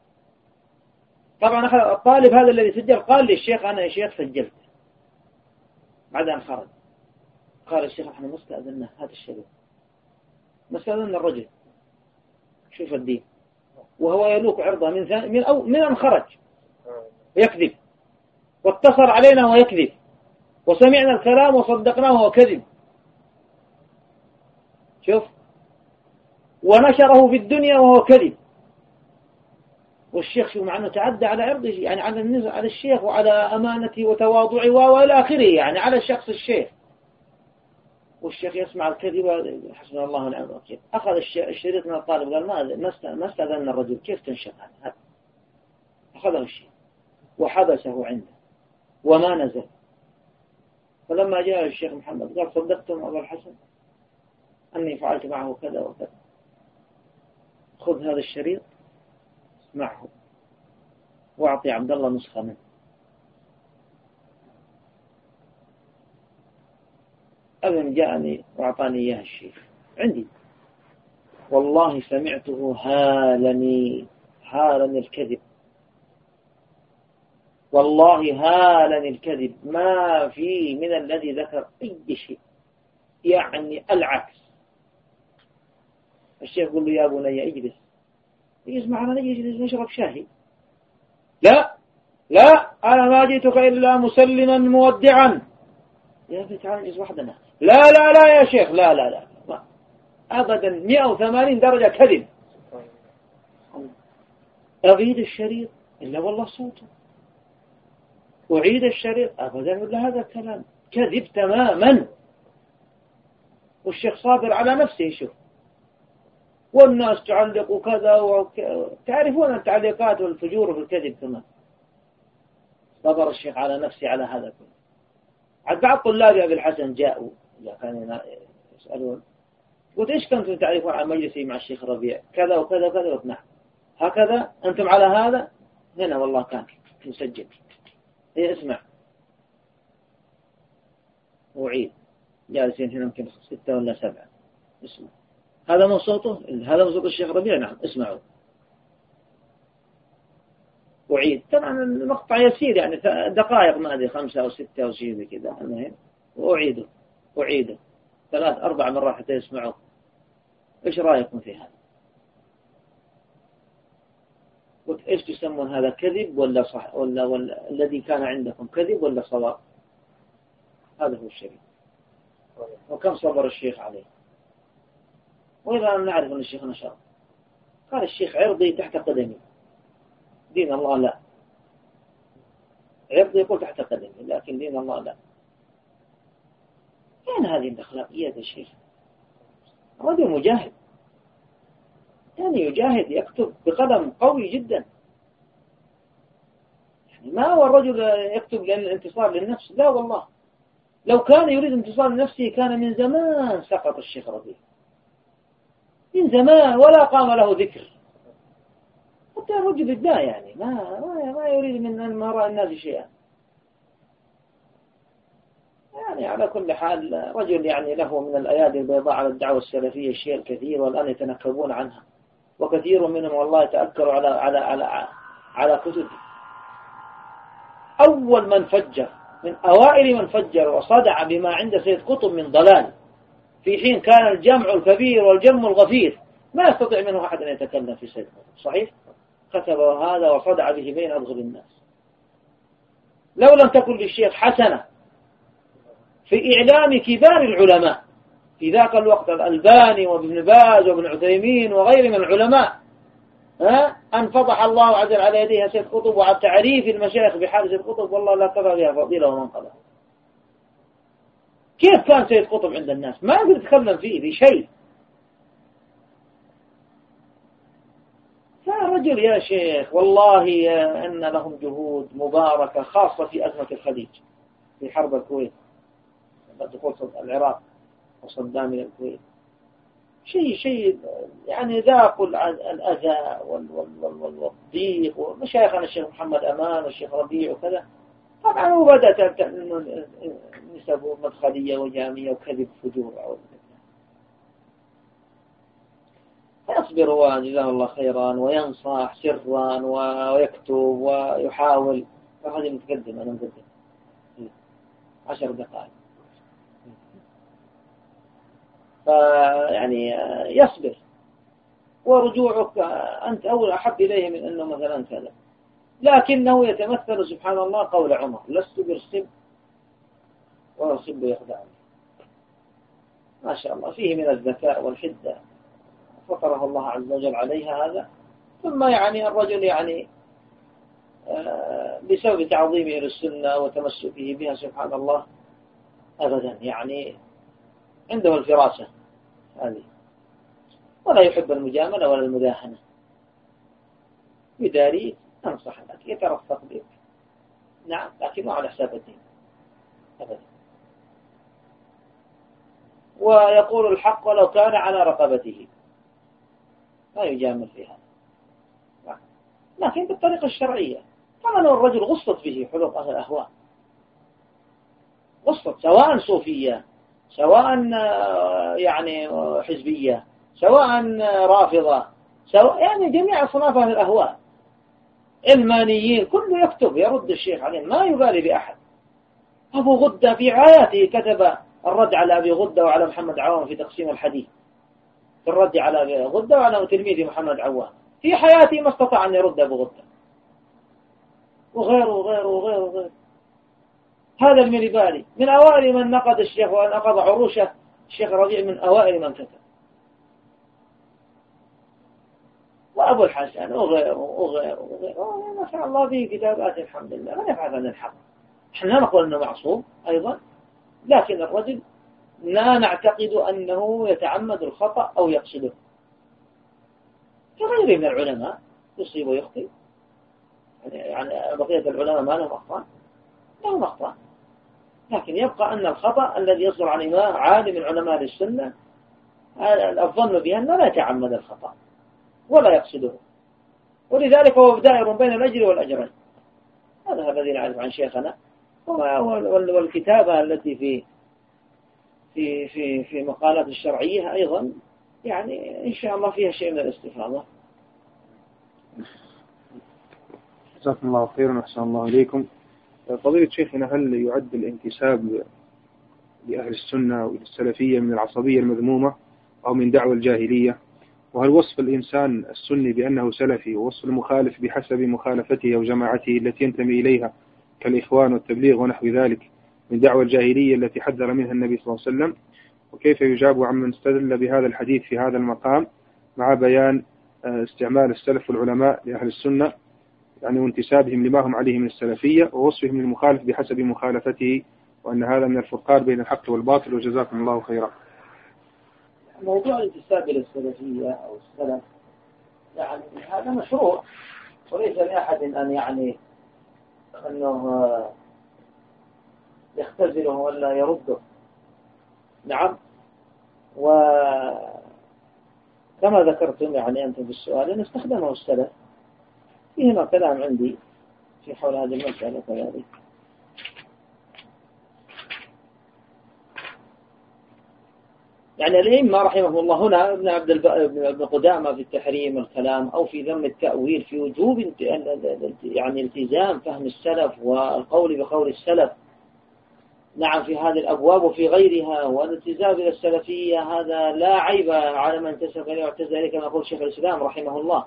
طبعا الطالب هذا الذي سجل قال للشيخ: أنا يا شيخ سجلت. بعد أن خرج قال الشيخ: احنا ما استأذنا هذا الشيء، ما استأذنا الرجل، شوف الدين، وهو يلوك عرضه من أن خرج ويكذب، واتصل علينا ويكذب، وسمعنا الكلام وصدقناه وهو كذب. شوف، ونشره في الدنيا وهو كذب. والشيخ شو معنى تعدى على عرضه، يعني على الشيخ وعلى أمانته وتواضعه وإلى آخره، يعني على شخص الشيخ. والشيخ يسمع الكذب، حسبنا الله ونعم الوكيل. أخذ الشريط من الطالب قال: ما استأذن الرجل، كيف تنشر هذا؟ أخذه الشيخ وحبسه عنده وما نزل. فلما جاء الشيخ محمد قال: صدقتم أبا الحسن أني فعلت معه كذا وكذا، خذ هذا الشريط اسمعه واعطي عبد الله نسخة منه. أذن جاءني وأعطاني إياه الشيخ عندي، والله سمعته هالني الكذب، والله هالني الكذب، ما في من الذي ذكر أي شيء، يعني العكس. الشيخ يقول له: يا بني اجلس. يجلس معنا، نجلس نشرب شاهي. لا أنا ما جئتك إلا مسلما مودعا. يا أخي تعال نجلس وحدنا. لا يا شيخ، لا أبدا، 180 درجة كذب. أعيد الشريط إلا والله صوته، أعيد الشريط أبدا ولا هذا الكلام كذب تماما. والشيخ صابر على نفسه. شوف، والناس تعلق كذا تعرفون التعليقات والفجور في الكذب كمان. صبر الشيخ على نفسه على هذا كله. عاد بعض طلاب أبي الحسن جاءوا كانوا يسألون: قلت: إيش كنتم تعرفون عن مجلسي مع الشيخ ربيع كذا وكذا وكذا؟ قلت: نعم. هكذا أنتم على هذا؟ هنا والله كان مسجل. اسمع وعيد، جالسين هنا يمكن 6 ولا 7. اسمع، هذا من صوته، هذا من صوت الشيخ ربيع. نعم اسمعوا. وعيد. طبعا المقطع يسير يعني دقائق، ما أدري 5 أو 6 أو شيء كذا. المهم وأعيده 3 4 مرات حتى يسمعوا. إيش رأيكم في هذا؟ إيش تسمون هذا، كذب ولا صح ولا الذي كان عندكم كذب ولا صواب؟ هذا هو الشيء. وكم صبر الشيخ عليه. وإذا نعرف أن الشيخ نشر قال الشيخ عرضي تحت قدمي، دين الله لا. عرضي يقول تحت قدمي، لكن دين الله لا. كان هذه الأخلاقيات يا شيخ؟ رجل مجاهد، يعني يجاهد، يكتب بقلم قوي جدا. يعني ما هو الرجل يكتب لأن الانتصار للنفس، لا والله. لو كان يريد انتصار لنفسه كان من زمان سقط الشيخ ربيع، من زمان، ولا قام له ذكر. حتى الرجل الداء يعني ما يريد من وراء الناس شيئا. يعني على كل حال رجل يعني له من الأيادي البيضاء على الدعوة السلفية الشيء الكثير، والآن يتنكبون عنها، وكثير منهم والله تأكروا على كتب. أول من فجر، من أوائل من فجر وصدع بما عند سيد قطب من ضلال، في حين كان الجمع الكبير والجم الغفير ما يستطيع منه أحد أن يتكلم في سيد قطب، صحيح؟ كتب هذا وصدع به بين أبغض الناس. لو لم تكن للشيخ حسنة في إعلام كبار العلماء في ذاك الوقت، الألباني وابن باز وابن عثيمين وغير من العلماء، أن فضح الله عز وجل على يديها سيد قطب، وعلى تعريف المشايخ بحال سيد قطب، والله لا كفى بها فضيلة ومنقبة. كيف كان سيد قطب عند الناس؟ ما يقدر يتكلم فيه بشيء. رجل يا شيخ والله أن لهم جهود مباركة، خاصة في أزمة الخليج في حرب الكويت، دخول العراق وصدام إلى الكويت، شيء يعني ذاقوا الأذى والضيق. ومشايخنا الشيخ محمد أمان والشيخ ربيع وكذا، طبعا هو بدأت نسب مدخلية وجامية وكذب فجور. فيصبر وجزاه الله خيرا، وينصح سرا ويكتب ويحاول. فهذه متقدم، أنا مقدم 10 دقائق. فيعني يصبر، ورجوعك أنت أول أحب إليه من أنه مثلا كذا. لكنه يتمثل سبحان الله قول عمر: لست برسم ورسم يخدعني. ما شاء الله فيه من الذكاء والحدة، فطره الله عز وجل عليها هذا. ثم يعني الرجل يعني بسبب تعظيمه للسنة وتمسكه بها سبحان الله أبدا يعني عنده الفراسة هذه، ولا يحب المجاملة ولا المداهنة. بداري أنصح لك، يترفق بك، نعم، لكن ما على حساب الدين أبدا. ويقول الحق ولو كان على رقبته، لا يجامل فيها، لكن بالطريقة الشرعية. طبعا لو الرجل غصت به حلوق أهل الأهواء، غصت، سواء صوفية، سواء يعني حزبية، سواء رافضة، سواء يعني جميع أصناف أهل الأهواء، علمانيين، كله يكتب يرد الشيخ عليه، ما يبالي بأحد. أبو غدة في حياته كتب الرد على أبي غدة وعلى محمد عوام في تقسيم الحديث، في الرد على أبي غدة وعلى تلميذ محمد عوام. في حياته ما استطاع أن يرد أبو غدة، وغيره وغيره وغيره وغيره. هذا المليبالي من أوائل من نقد الشيخ ونقض عروشه. الشيخ ربيع من أوائل من كتب، وأبو الحسن وغيره وغيره وغيره. ما شاء الله به كتابات الحمد لله، ما يبحث عن الحق. احنا نقول أنه معصوم أيضا، لكن الرجل لا نعتقد أنه يتعمد الخطأ أو يقصده، كغيره من العلماء يصيب ويخطئ. يعني بقية العلماء ما لهم أخطاء، لهم أخطاء، لكن يبقى أن الخطأ الذي يصدر عن عالم من علماء السنة الظن بأنه لا يتعمد الخطأ ولا يقصده، ولذلك هو دائر بين الأجر والأجرين. هذا الذي نعرف عن شيخنا. والكتابة التي في مقالات الشرعية أيضا يعني إن شاء الله فيها شيء من الاستفاضة. جزاكم الله خيرا وأحسن الله إليكم. فضيلة شيخنا، هل يعد الانتساب لأهل السنة والسلفية من العصبية المذمومة أو من دعوة الجاهلية؟ وهل وصف الإنسان السني بأنه سلفي ووصف المخالف بحسب مخالفته أو جماعته التي ينتمي إليها كالإخوان والتبليغ ونحو ذلك من دعوة الجاهلية التي حذر منها النبي صلى الله عليه وسلم؟ وكيف يجاب عمن استدل بهذا الحديث في هذا المقام مع بيان استعمال السلف والعلماء لأهل السنة يعني وانتسابهم لما هم عليه من السلفية ووصفهم للمخالف بحسب مخالفته، وأن هذا من الفرقان بين الحق والباطل، وجزاكم الله خيرا. موضوع الانتساب إلى السلفية أو السلف يعني هذا مشروع، وليس لأحد أن يعني أنه يختزله ولا يرده. نعم، وكما ذكرتم يعني أنتم في السؤال أن استخدمه السلف. في هنا كلام عندي في حول هذه المسألة كذلك. يعني الأئمة رحمهم الله هنا ابن قدامة في التحريم الكلام أو في ذم التأويل في وجوب يعني التزام فهم السلف والقول بقول السلف. نعم، في هذه الأبواب وفي غيرها، والالتزام إلى السلفية هذا لا عيب على من انتسب إليه واعتز إليه كما يقول شيخ الإسلام رحمه الله.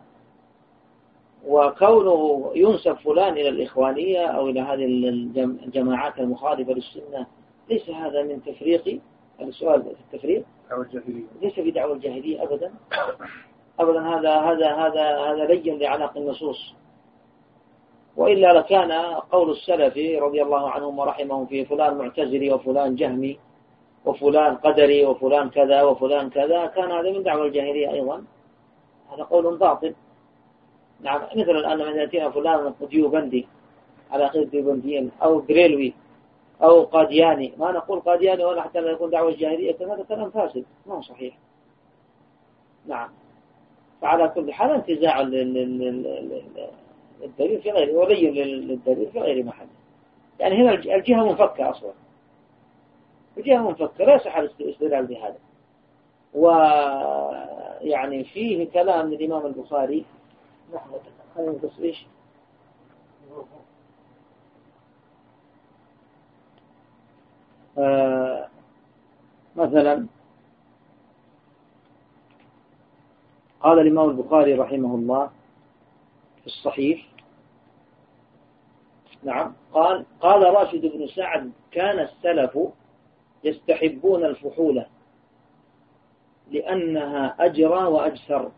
وكونه ينسب فلان إلى الإخوانية أو إلى هذه الجماعات المخالفة للسنة ليس هذا من تفريق. السؤال في التفريق ليس بدعوى الجاهلية أبدا أبدا. هذا لين لعناق النصوص، وإلا لكان قول السلف رضي الله عنهم ورحمهم في فلان معتزلي وفلان جهمي وفلان قدري وفلان كذا وفلان كذا، كان هذا من دعوى الجاهلية أيضا. هذا قول باطل. نعم، مثل الآن من يأتينا فلان ديوبندي على قيد ديوبنديين أو بريلوي أو قادياني، ما نقول قادياني ولا حتى لا يكون دعوة الجاهلية، هذا كلام فاسد ما هو صحيح. نعم، فعلى كل حال انتزاع الدليل في غير ولي للدليل في غير محل. يعني هنا الجهة منفكة أصلا، الجهة منفكة لا يصح الاستدلال بهذا. ويعني فيه كلام من الإمام البخاري. نحن خلينا نقص إيش مثلا قال الإمام البخاري رحمه الله في الصحيح. نعم، قال راشد بن سعد: كان السلف يستحبون الفحولة لأنها أجرى وأجسر.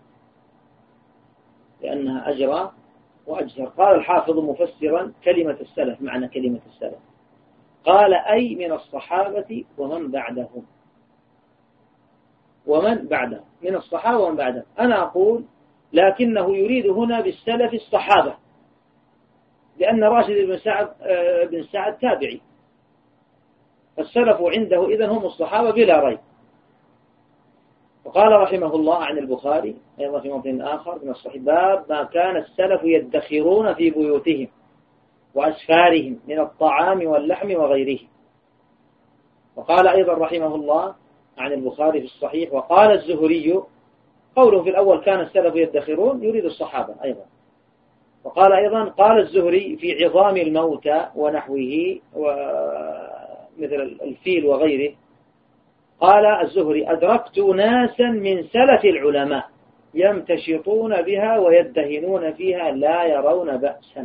قال الحافظ مفسرا كلمة السلف، معنى كلمة السلف، قال أي من الصحابة ومن بعدهم. من الصحابة ومن بعدهم. أنا أقول لكنه يريد هنا بالسلف الصحابة، لأن راشد بن سعد تابعي، فالسلف عنده إذن هم الصحابة بلا ريب. وقال رحمه الله عن البخاري أيضا في موطن آخر من الصحيح: باب ما كان السلف يدخرون في بيوتهم وأسفارهم من الطعام واللحم وغيره. وقال أيضا رحمه الله عن البخاري في الصحيح: وقال الزهري، قوله في الأول كان السلف يدخرون يريد الصحابة أيضا. وقال أيضا قال الزهري في عظام الموتى ونحوه ومثل الفيل وغيره، قال الزهري: أدركت ناسا من سلف العلماء يمتشطون بها ويدهنون فيها لا يرون بأسا.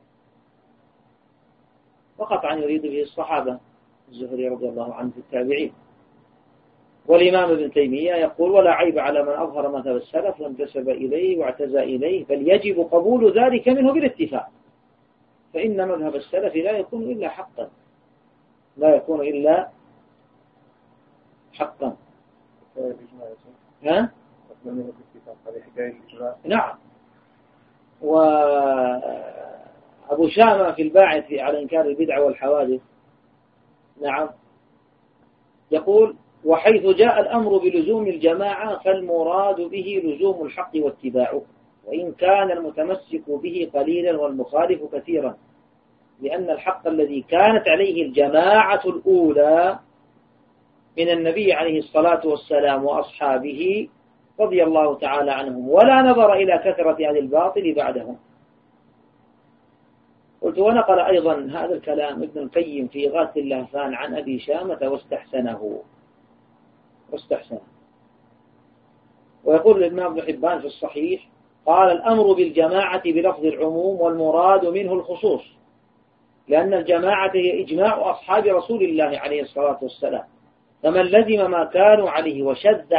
وقطعا يريد به الصحابة الزهري رضي الله عنه في التابعين. والإمام ابن تيمية يقول: ولا عيب على من أظهر مذهب السلف وانتسب إليه واعتزى إليه، بل يجب قبول ذلك منه بالاتفاق، فإن مذهب السلف لا يكون إلا حقا. نعم. وأبو شامة في الباعث على إنكار البدع والحوادث، نعم، يقول: وحيث جاء الأمر بلزوم الجماعة فالمراد به لزوم الحق واتباعه، وإن كان المتمسك به قليلا والمخالف كثيرا، لأن الحق الذي كانت عليه الجماعة الأولى من النبي عليه الصلاة والسلام وأصحابه رضي الله تعالى عنهم، ولا نظر إلى كثرة أهل الباطل بعدهم. قلت: ونقل أيضا هذا الكلام ابن القيم في إغاثة اللهفان عن أبي شامة واستحسنه. ويقول الإمام ابن حبان في الصحيح: قال: الأمر بالجماعة بلفظ العموم والمراد منه الخصوص، لأن الجماعة هي إجماع أصحاب رسول الله عليه الصلاة والسلام، فمن لزم ما كانوا عليه وشذ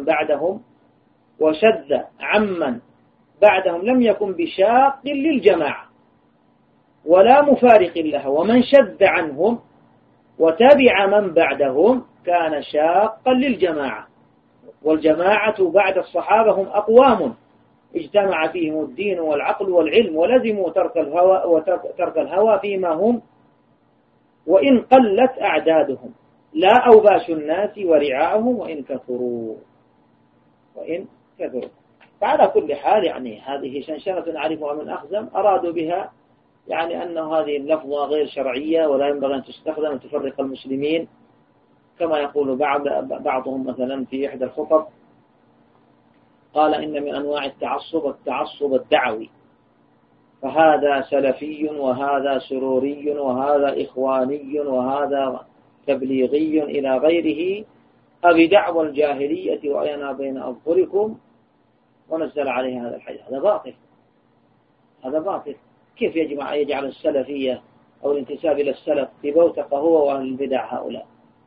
عمن بعدهم لم يكن بشاق للجماعة ولا مفارق لها، ومن شذ عنهم وتبع من بعدهم كان شاقا للجماعة. والجماعة بعد الصحابة هم أقوام اجتمع فيهم الدين والعقل والعلم ولزموا ترك الهوى فيما هم، وإن قلت أعدادهم لا أوباش الناس ورعاهم وإن كثروا. فعلى كل حال يعني هذه شنشنة نعرفها من أخزم، أرادوا بها يعني أن هذه اللفظة غير شرعية ولا ينبغي أن تستخدم وتفرق المسلمين، كما يقول بعضهم مثلا في إحدى الخطب قال إن من أنواع التعصب الدعوي، فهذا سلفي وهذا سروري وهذا إخواني وهذا تبليغي إلى غيره، أبي دعوى الجاهلية وأنا بين أظهركم، ونزل عليه هذا الحديث. هذا باطل. كيف يجعل السلفية أو الانتساب إلى السلف في بوتقة هو وأهل البدع هؤلاء؟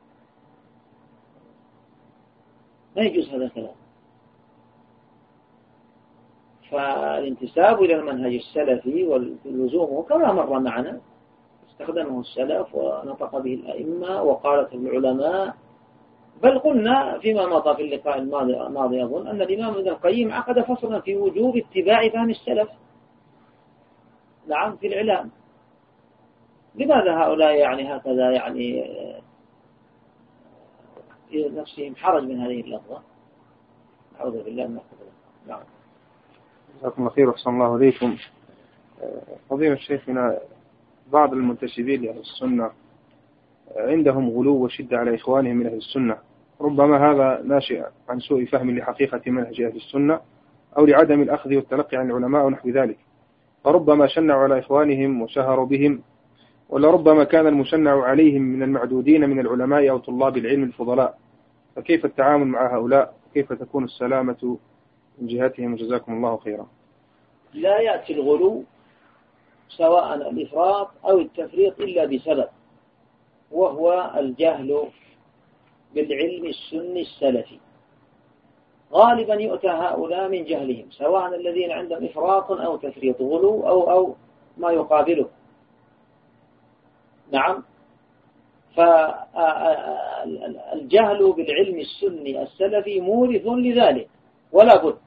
ما يجوز هذا الكلام. فالانتساب إلى المنهج السلفي ولزومه كما مر معنا استخدمه السلف ونطق به الأئمة وقالت العلماء، بل قلنا فيما مضى في اللقاء الماضي أظن أن الإمام ابن القيم عقد فصلا في وجوب اتباع فهم السلف نعم في الإعلام. لماذا هؤلاء يعني هكذا يعني في نفسهم حرج من هذه اللفظة؟ أعوذ بالله من الشيطان. نعم. جزاكم الله خير وأحسن الله إليكم. فضيلة شيخنا، بعض المنتسبين لأهل السنة عندهم غلو وشدة على إخوانهم من أهل السنة، ربما هذا ناشئ عن سوء فهم لحقيقة منهج أهل السنة أو لعدم الأخذ والتلقي عن العلماء ونحو ذلك، فربما شنعوا على إخوانهم وشهروا بهم، ولربما كان المشنع عليهم من المعدودين من العلماء أو طلاب العلم الفضلاء، فكيف التعامل مع هؤلاء؟ كيف تكون السلامة من جهتهم؟ جزاكم الله خيرا. لا يأتي الغلو سواء الإفراط أو التفريط إلا بسبب، وهو الجهل بالعلم السني السلفي. غالبا يؤتى هؤلاء من جهلهم، سواء الذين عندهم إفراط أو تفريط، غلو أو ما يقابله. نعم. فالجهل بالعلم السني السلفي مورث لذلك ولا بد،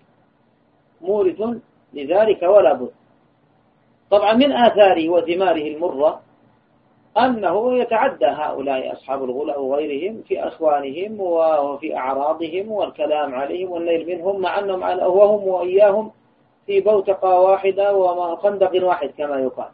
طبعا من آثاره وثماره المرة أنه يتعدى هؤلاء أصحاب الغلو وغيرهم في أخوانهم وفي أعراضهم والكلام عليهم والنيل منهم، مع أنهم وهم وإياهم في بوتقة واحدة وخندق واحد كما يقال.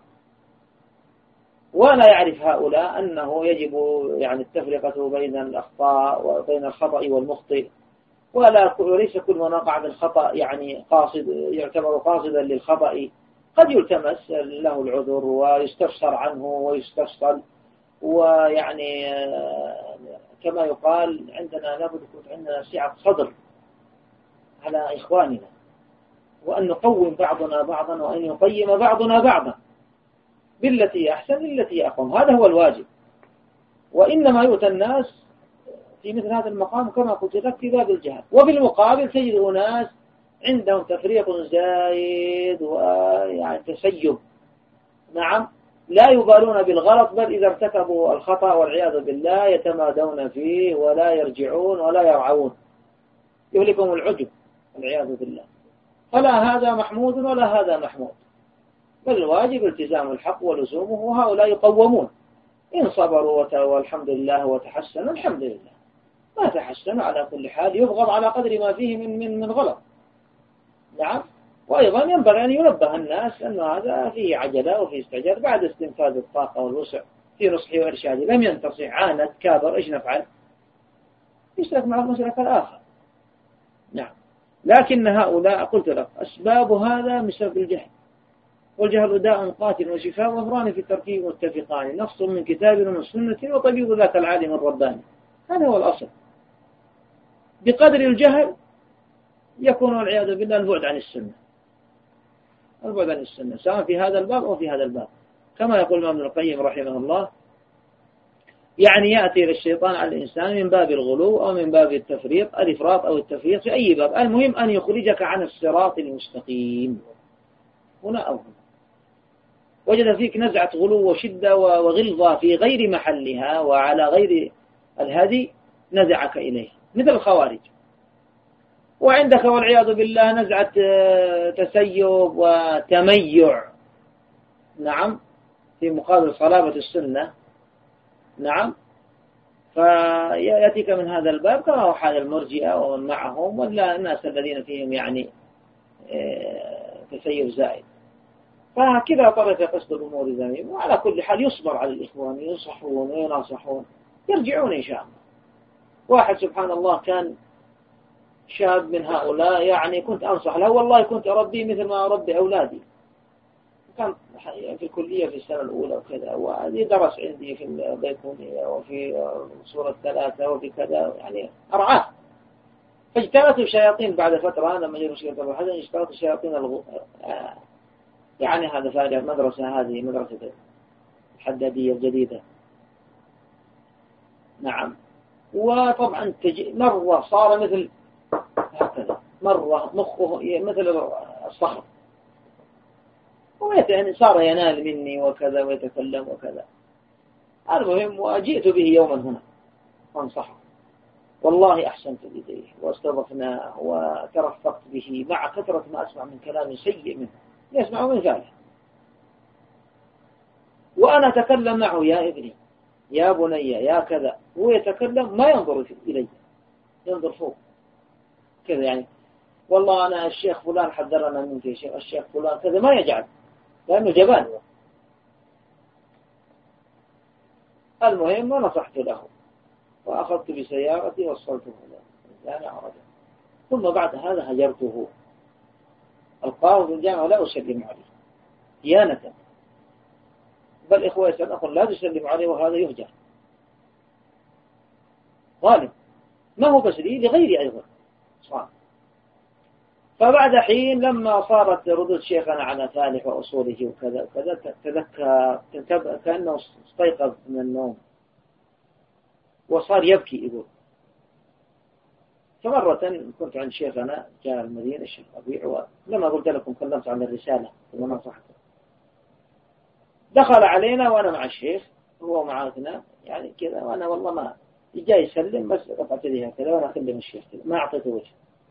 ولا يعرف هؤلاء أنه يجب يعني التفرقة بين الأخطاء وبين الخطأ والمخطئ، وليس كل من وقع بالخطأ يعني يعتبر قاصدا للخطأ، قد يلتمس له العذر ويستفسر عنه ويستفصل، ويعني كما يقال عندنا لابد يكون عندنا سعة صدر على إخواننا، وأن نقوم بعضنا بعضا وأن يقيم بعضنا بعضا بالتي أحسن التي أقوم، هذا هو الواجب. وإنما يؤتى الناس في مثل هذا المقام كما قلت لك في باب الجهل، وفي المقابل تجد ناس عندهم تفريق زايد ويعني تسيب، نعم، لا يبالون بالغلط، بل إذا ارتكبوا الخطأ والعياذ بالله يتمادون فيه ولا يرجعون ولا يرعون، يهلكهم العجب والعياذ بالله. فلا هذا محمود ولا هذا محمود، بل الواجب التزام الحق ولزومه، وهؤلاء يقومون إن صبروا والحمد لله وتحسنوا الحمد لله، ما تحسن على كل حال يبغض على قدر ما فيه من غلط. نعم. وأيضا ينبغي أن ينبه الناس أن هذا فيه عجلة وفيه استعجال، بعد استنفاذ الطاقة والوسع في نصحه وإرشاده لم ينتصح، عاند، كابر، إيش نفعل؟ يشترك مع المسلك الآخر. نعم. لكن هؤلاء قلت لك أسباب هذا بسبب الجهل، والجهل داء قاتل وشفاء وأمران في التركيب متفقان، نص من كتاب ومن سنة وطبيب ذاك العالم الرباني. هذا هو الأصل. بقدر الجهل يكون والعياذ بالله البعد عن السنة، سواء في هذا الباب أو في هذا الباب، كما يقول الإمام ابن القيم رحمه الله: يعني يأتي للشيطان على الإنسان من باب الغلو أو من باب التفريط، الإفراط أو التفريط في أي باب، المهم أن يخرجك عن الصراط المستقيم هنا أو هنا. وجد فيك نزعة غلو وشدة وغلظة في غير محلها وعلى غير الهدي، نزعك إليه مثل الخوارج. وعندك والعياذ بالله نزعة تسيب وتميع، نعم، في مقابل صلابة السنة، نعم، فيأتيك من هذا الباب كما هو حال المرجئة ومن معهم ولا الناس الذين فيهم يعني تسيب زائد. فكذا طريقة قصد الأمور ذميم. وعلى كل حال يصبر على الإخوان، ينصحون ويناصحون، يرجعون إن شاء الله. واحد سبحان الله كان شاب من هؤلاء، يعني كنت أنصح له، والله كنت أربيه مثل ما أربي أولادي. كان في الكلية في السنة الأولى وكذا، ودرس عندي في البيكونية وفي سورة 3 وفي كذا، يعني أرعاه. فاجتالته شياطين بعد فترة، لما جاءوا شياطين الحزن اجتالته شياطين يعني هذا فاجأ مدرسة، هذه مدرسة الحدادية الجديدة، نعم. وطبعا مرة صار مثل هكذا، مرة مخه مثل الصخر، يعني صار ينال مني وكذا ويتكلم وكذا. المهم وجئت به يوما هنا وانصحه، والله أحسنت إليه واستضفناه وترفقت به مع كثرة ما أسمع من كلام سيء منه، يسمع من ذلك. وأنا أتكلم معه يا ابني يا بني يا كذا، هو يتكلم ما ينظر إلي، ينظر فوق كذا، يعني والله أنا الشيخ فلان حذرنا منك يا شيخ، الشيخ فلان كذا، ما يجعل لأنه جبان. المهم ونصحت له وأخذت بسيارتي وصلته له عرجه. ثم بعد هذا هجرته، القاضي في الجامعة لا أسلم عليه ديانة، بل إخوة يسأل لا تسلم عليه وهذا يهجر ظالم، ما هو بس لي لغيري أيضا صار. فبعد حين لما صارت ردود شيخنا على فالح وأصوله وكذا وكذا، تذكر كأنه استيقظ من النوم وصار يبكي يقول. فمرة كنت عند شيخنا جاء المدينة الشيخ ربيع، ولما قلت لكم كلمت عن الرسالة وما نصحته، دخل علينا وأنا مع الشيخ هو معاذنا يعني كذا، وأنا والله ما جاي يسلم بس رفعت لي هكذا وأنا أكلم الشيخ كذا، ما أعطيته وجه.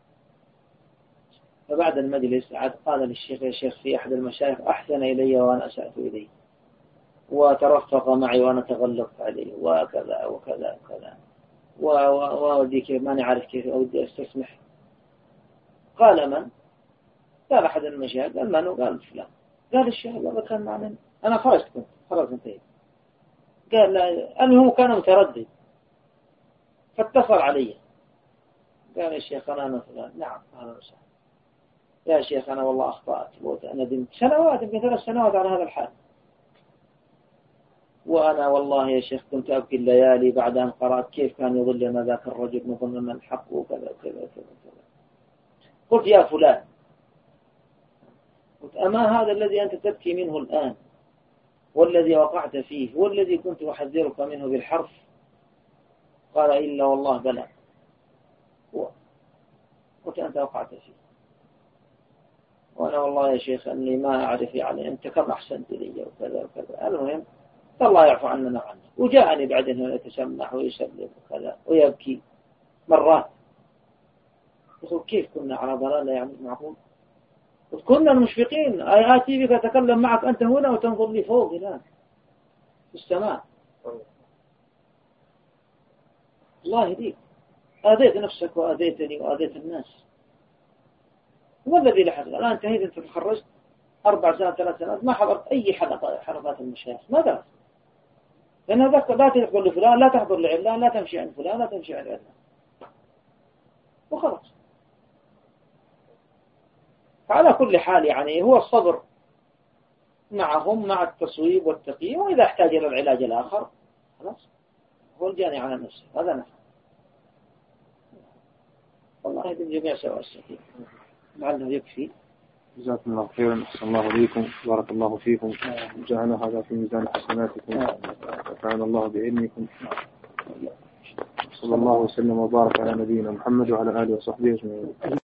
فبعد المجلس عاد قال للشيخ يا شيخ في أحد المشايخ أحسن إلي وأنا أسأت إليه، وترفق معي وأنا تغلقت عليه وكذا وكذا وكذا، وأودي كيف ماني عارف كيف أودي أستسمح. قال من؟ قال أحد المشايخ. قال من؟ قال فلان. قال الشيخ الله كان معنا، أنا خرجت كنت خلاص انتهيت. قال لا، المهم كان متردد، فاتصل علي قال يا شيخ أنا فلان. نعم أهلا وسهلا يا شيخ، أنا والله أخطأت وندمت سنوات، يمكن 3 سنوات على هذا الحال، وأنا والله يا شيخ كنت أبكي الليالي بعد أن قرأت كيف كان يظلنا ذاك الرجل مظلما الحق وكذا وكذا وكذا. قلت يا فلان، قلت أما هذا الذي أنت تبكي منه الآن والذي وقعت فيه والذي كنت أحذرك منه بالحرف؟ قال إلا والله بلى. قلت أنت وقعت فيه، وأنا والله يا شيخ أني ما أعرف يعني أنت كم أحسنت لي وكذا وكذا. المهم الله يعفو عننا عنه. وجاءني بعدين يتسمح ويسلم وكذا ويبكي مرات. يقول كيف كنا على ضلالة يعني معقول؟ كنا المشفقين، آتي بك أتكلم معك أنت هنا وتنظر لي فوق هناك في السماء. الله يهديك، آذيت نفسك وآذيتني وآذيت الناس. هو الذي لحظ الآن انتهيت، أنت تخرجت 4 سنوات 3 سنوات ما حضرت أي حلقات المشايخ، ما درست، لأن هذاك لا تحضر لفلان، لا تحضر لعلان، لا تمشي عند فلان، لا تمشي عند علان، وخلاص. فعلى كل حال يعني هو الصبر معهم مع التصويب والتقييم، وإذا احتاج إلى العلاج الآخر خلاص هو الجاني على نفسه، هذا نفسه. والله بالجميع سواء السكين لعله يكفي. جزاكم الله خيرا، أحسن الله إليكم، بارك الله فيكم، جعلنا هذا في ميزان حسناتكم، نفعنا الله بعلمكم. صلى الله وسلم وبارك على نبينا محمد وعلى آله وصحبه أجمعين.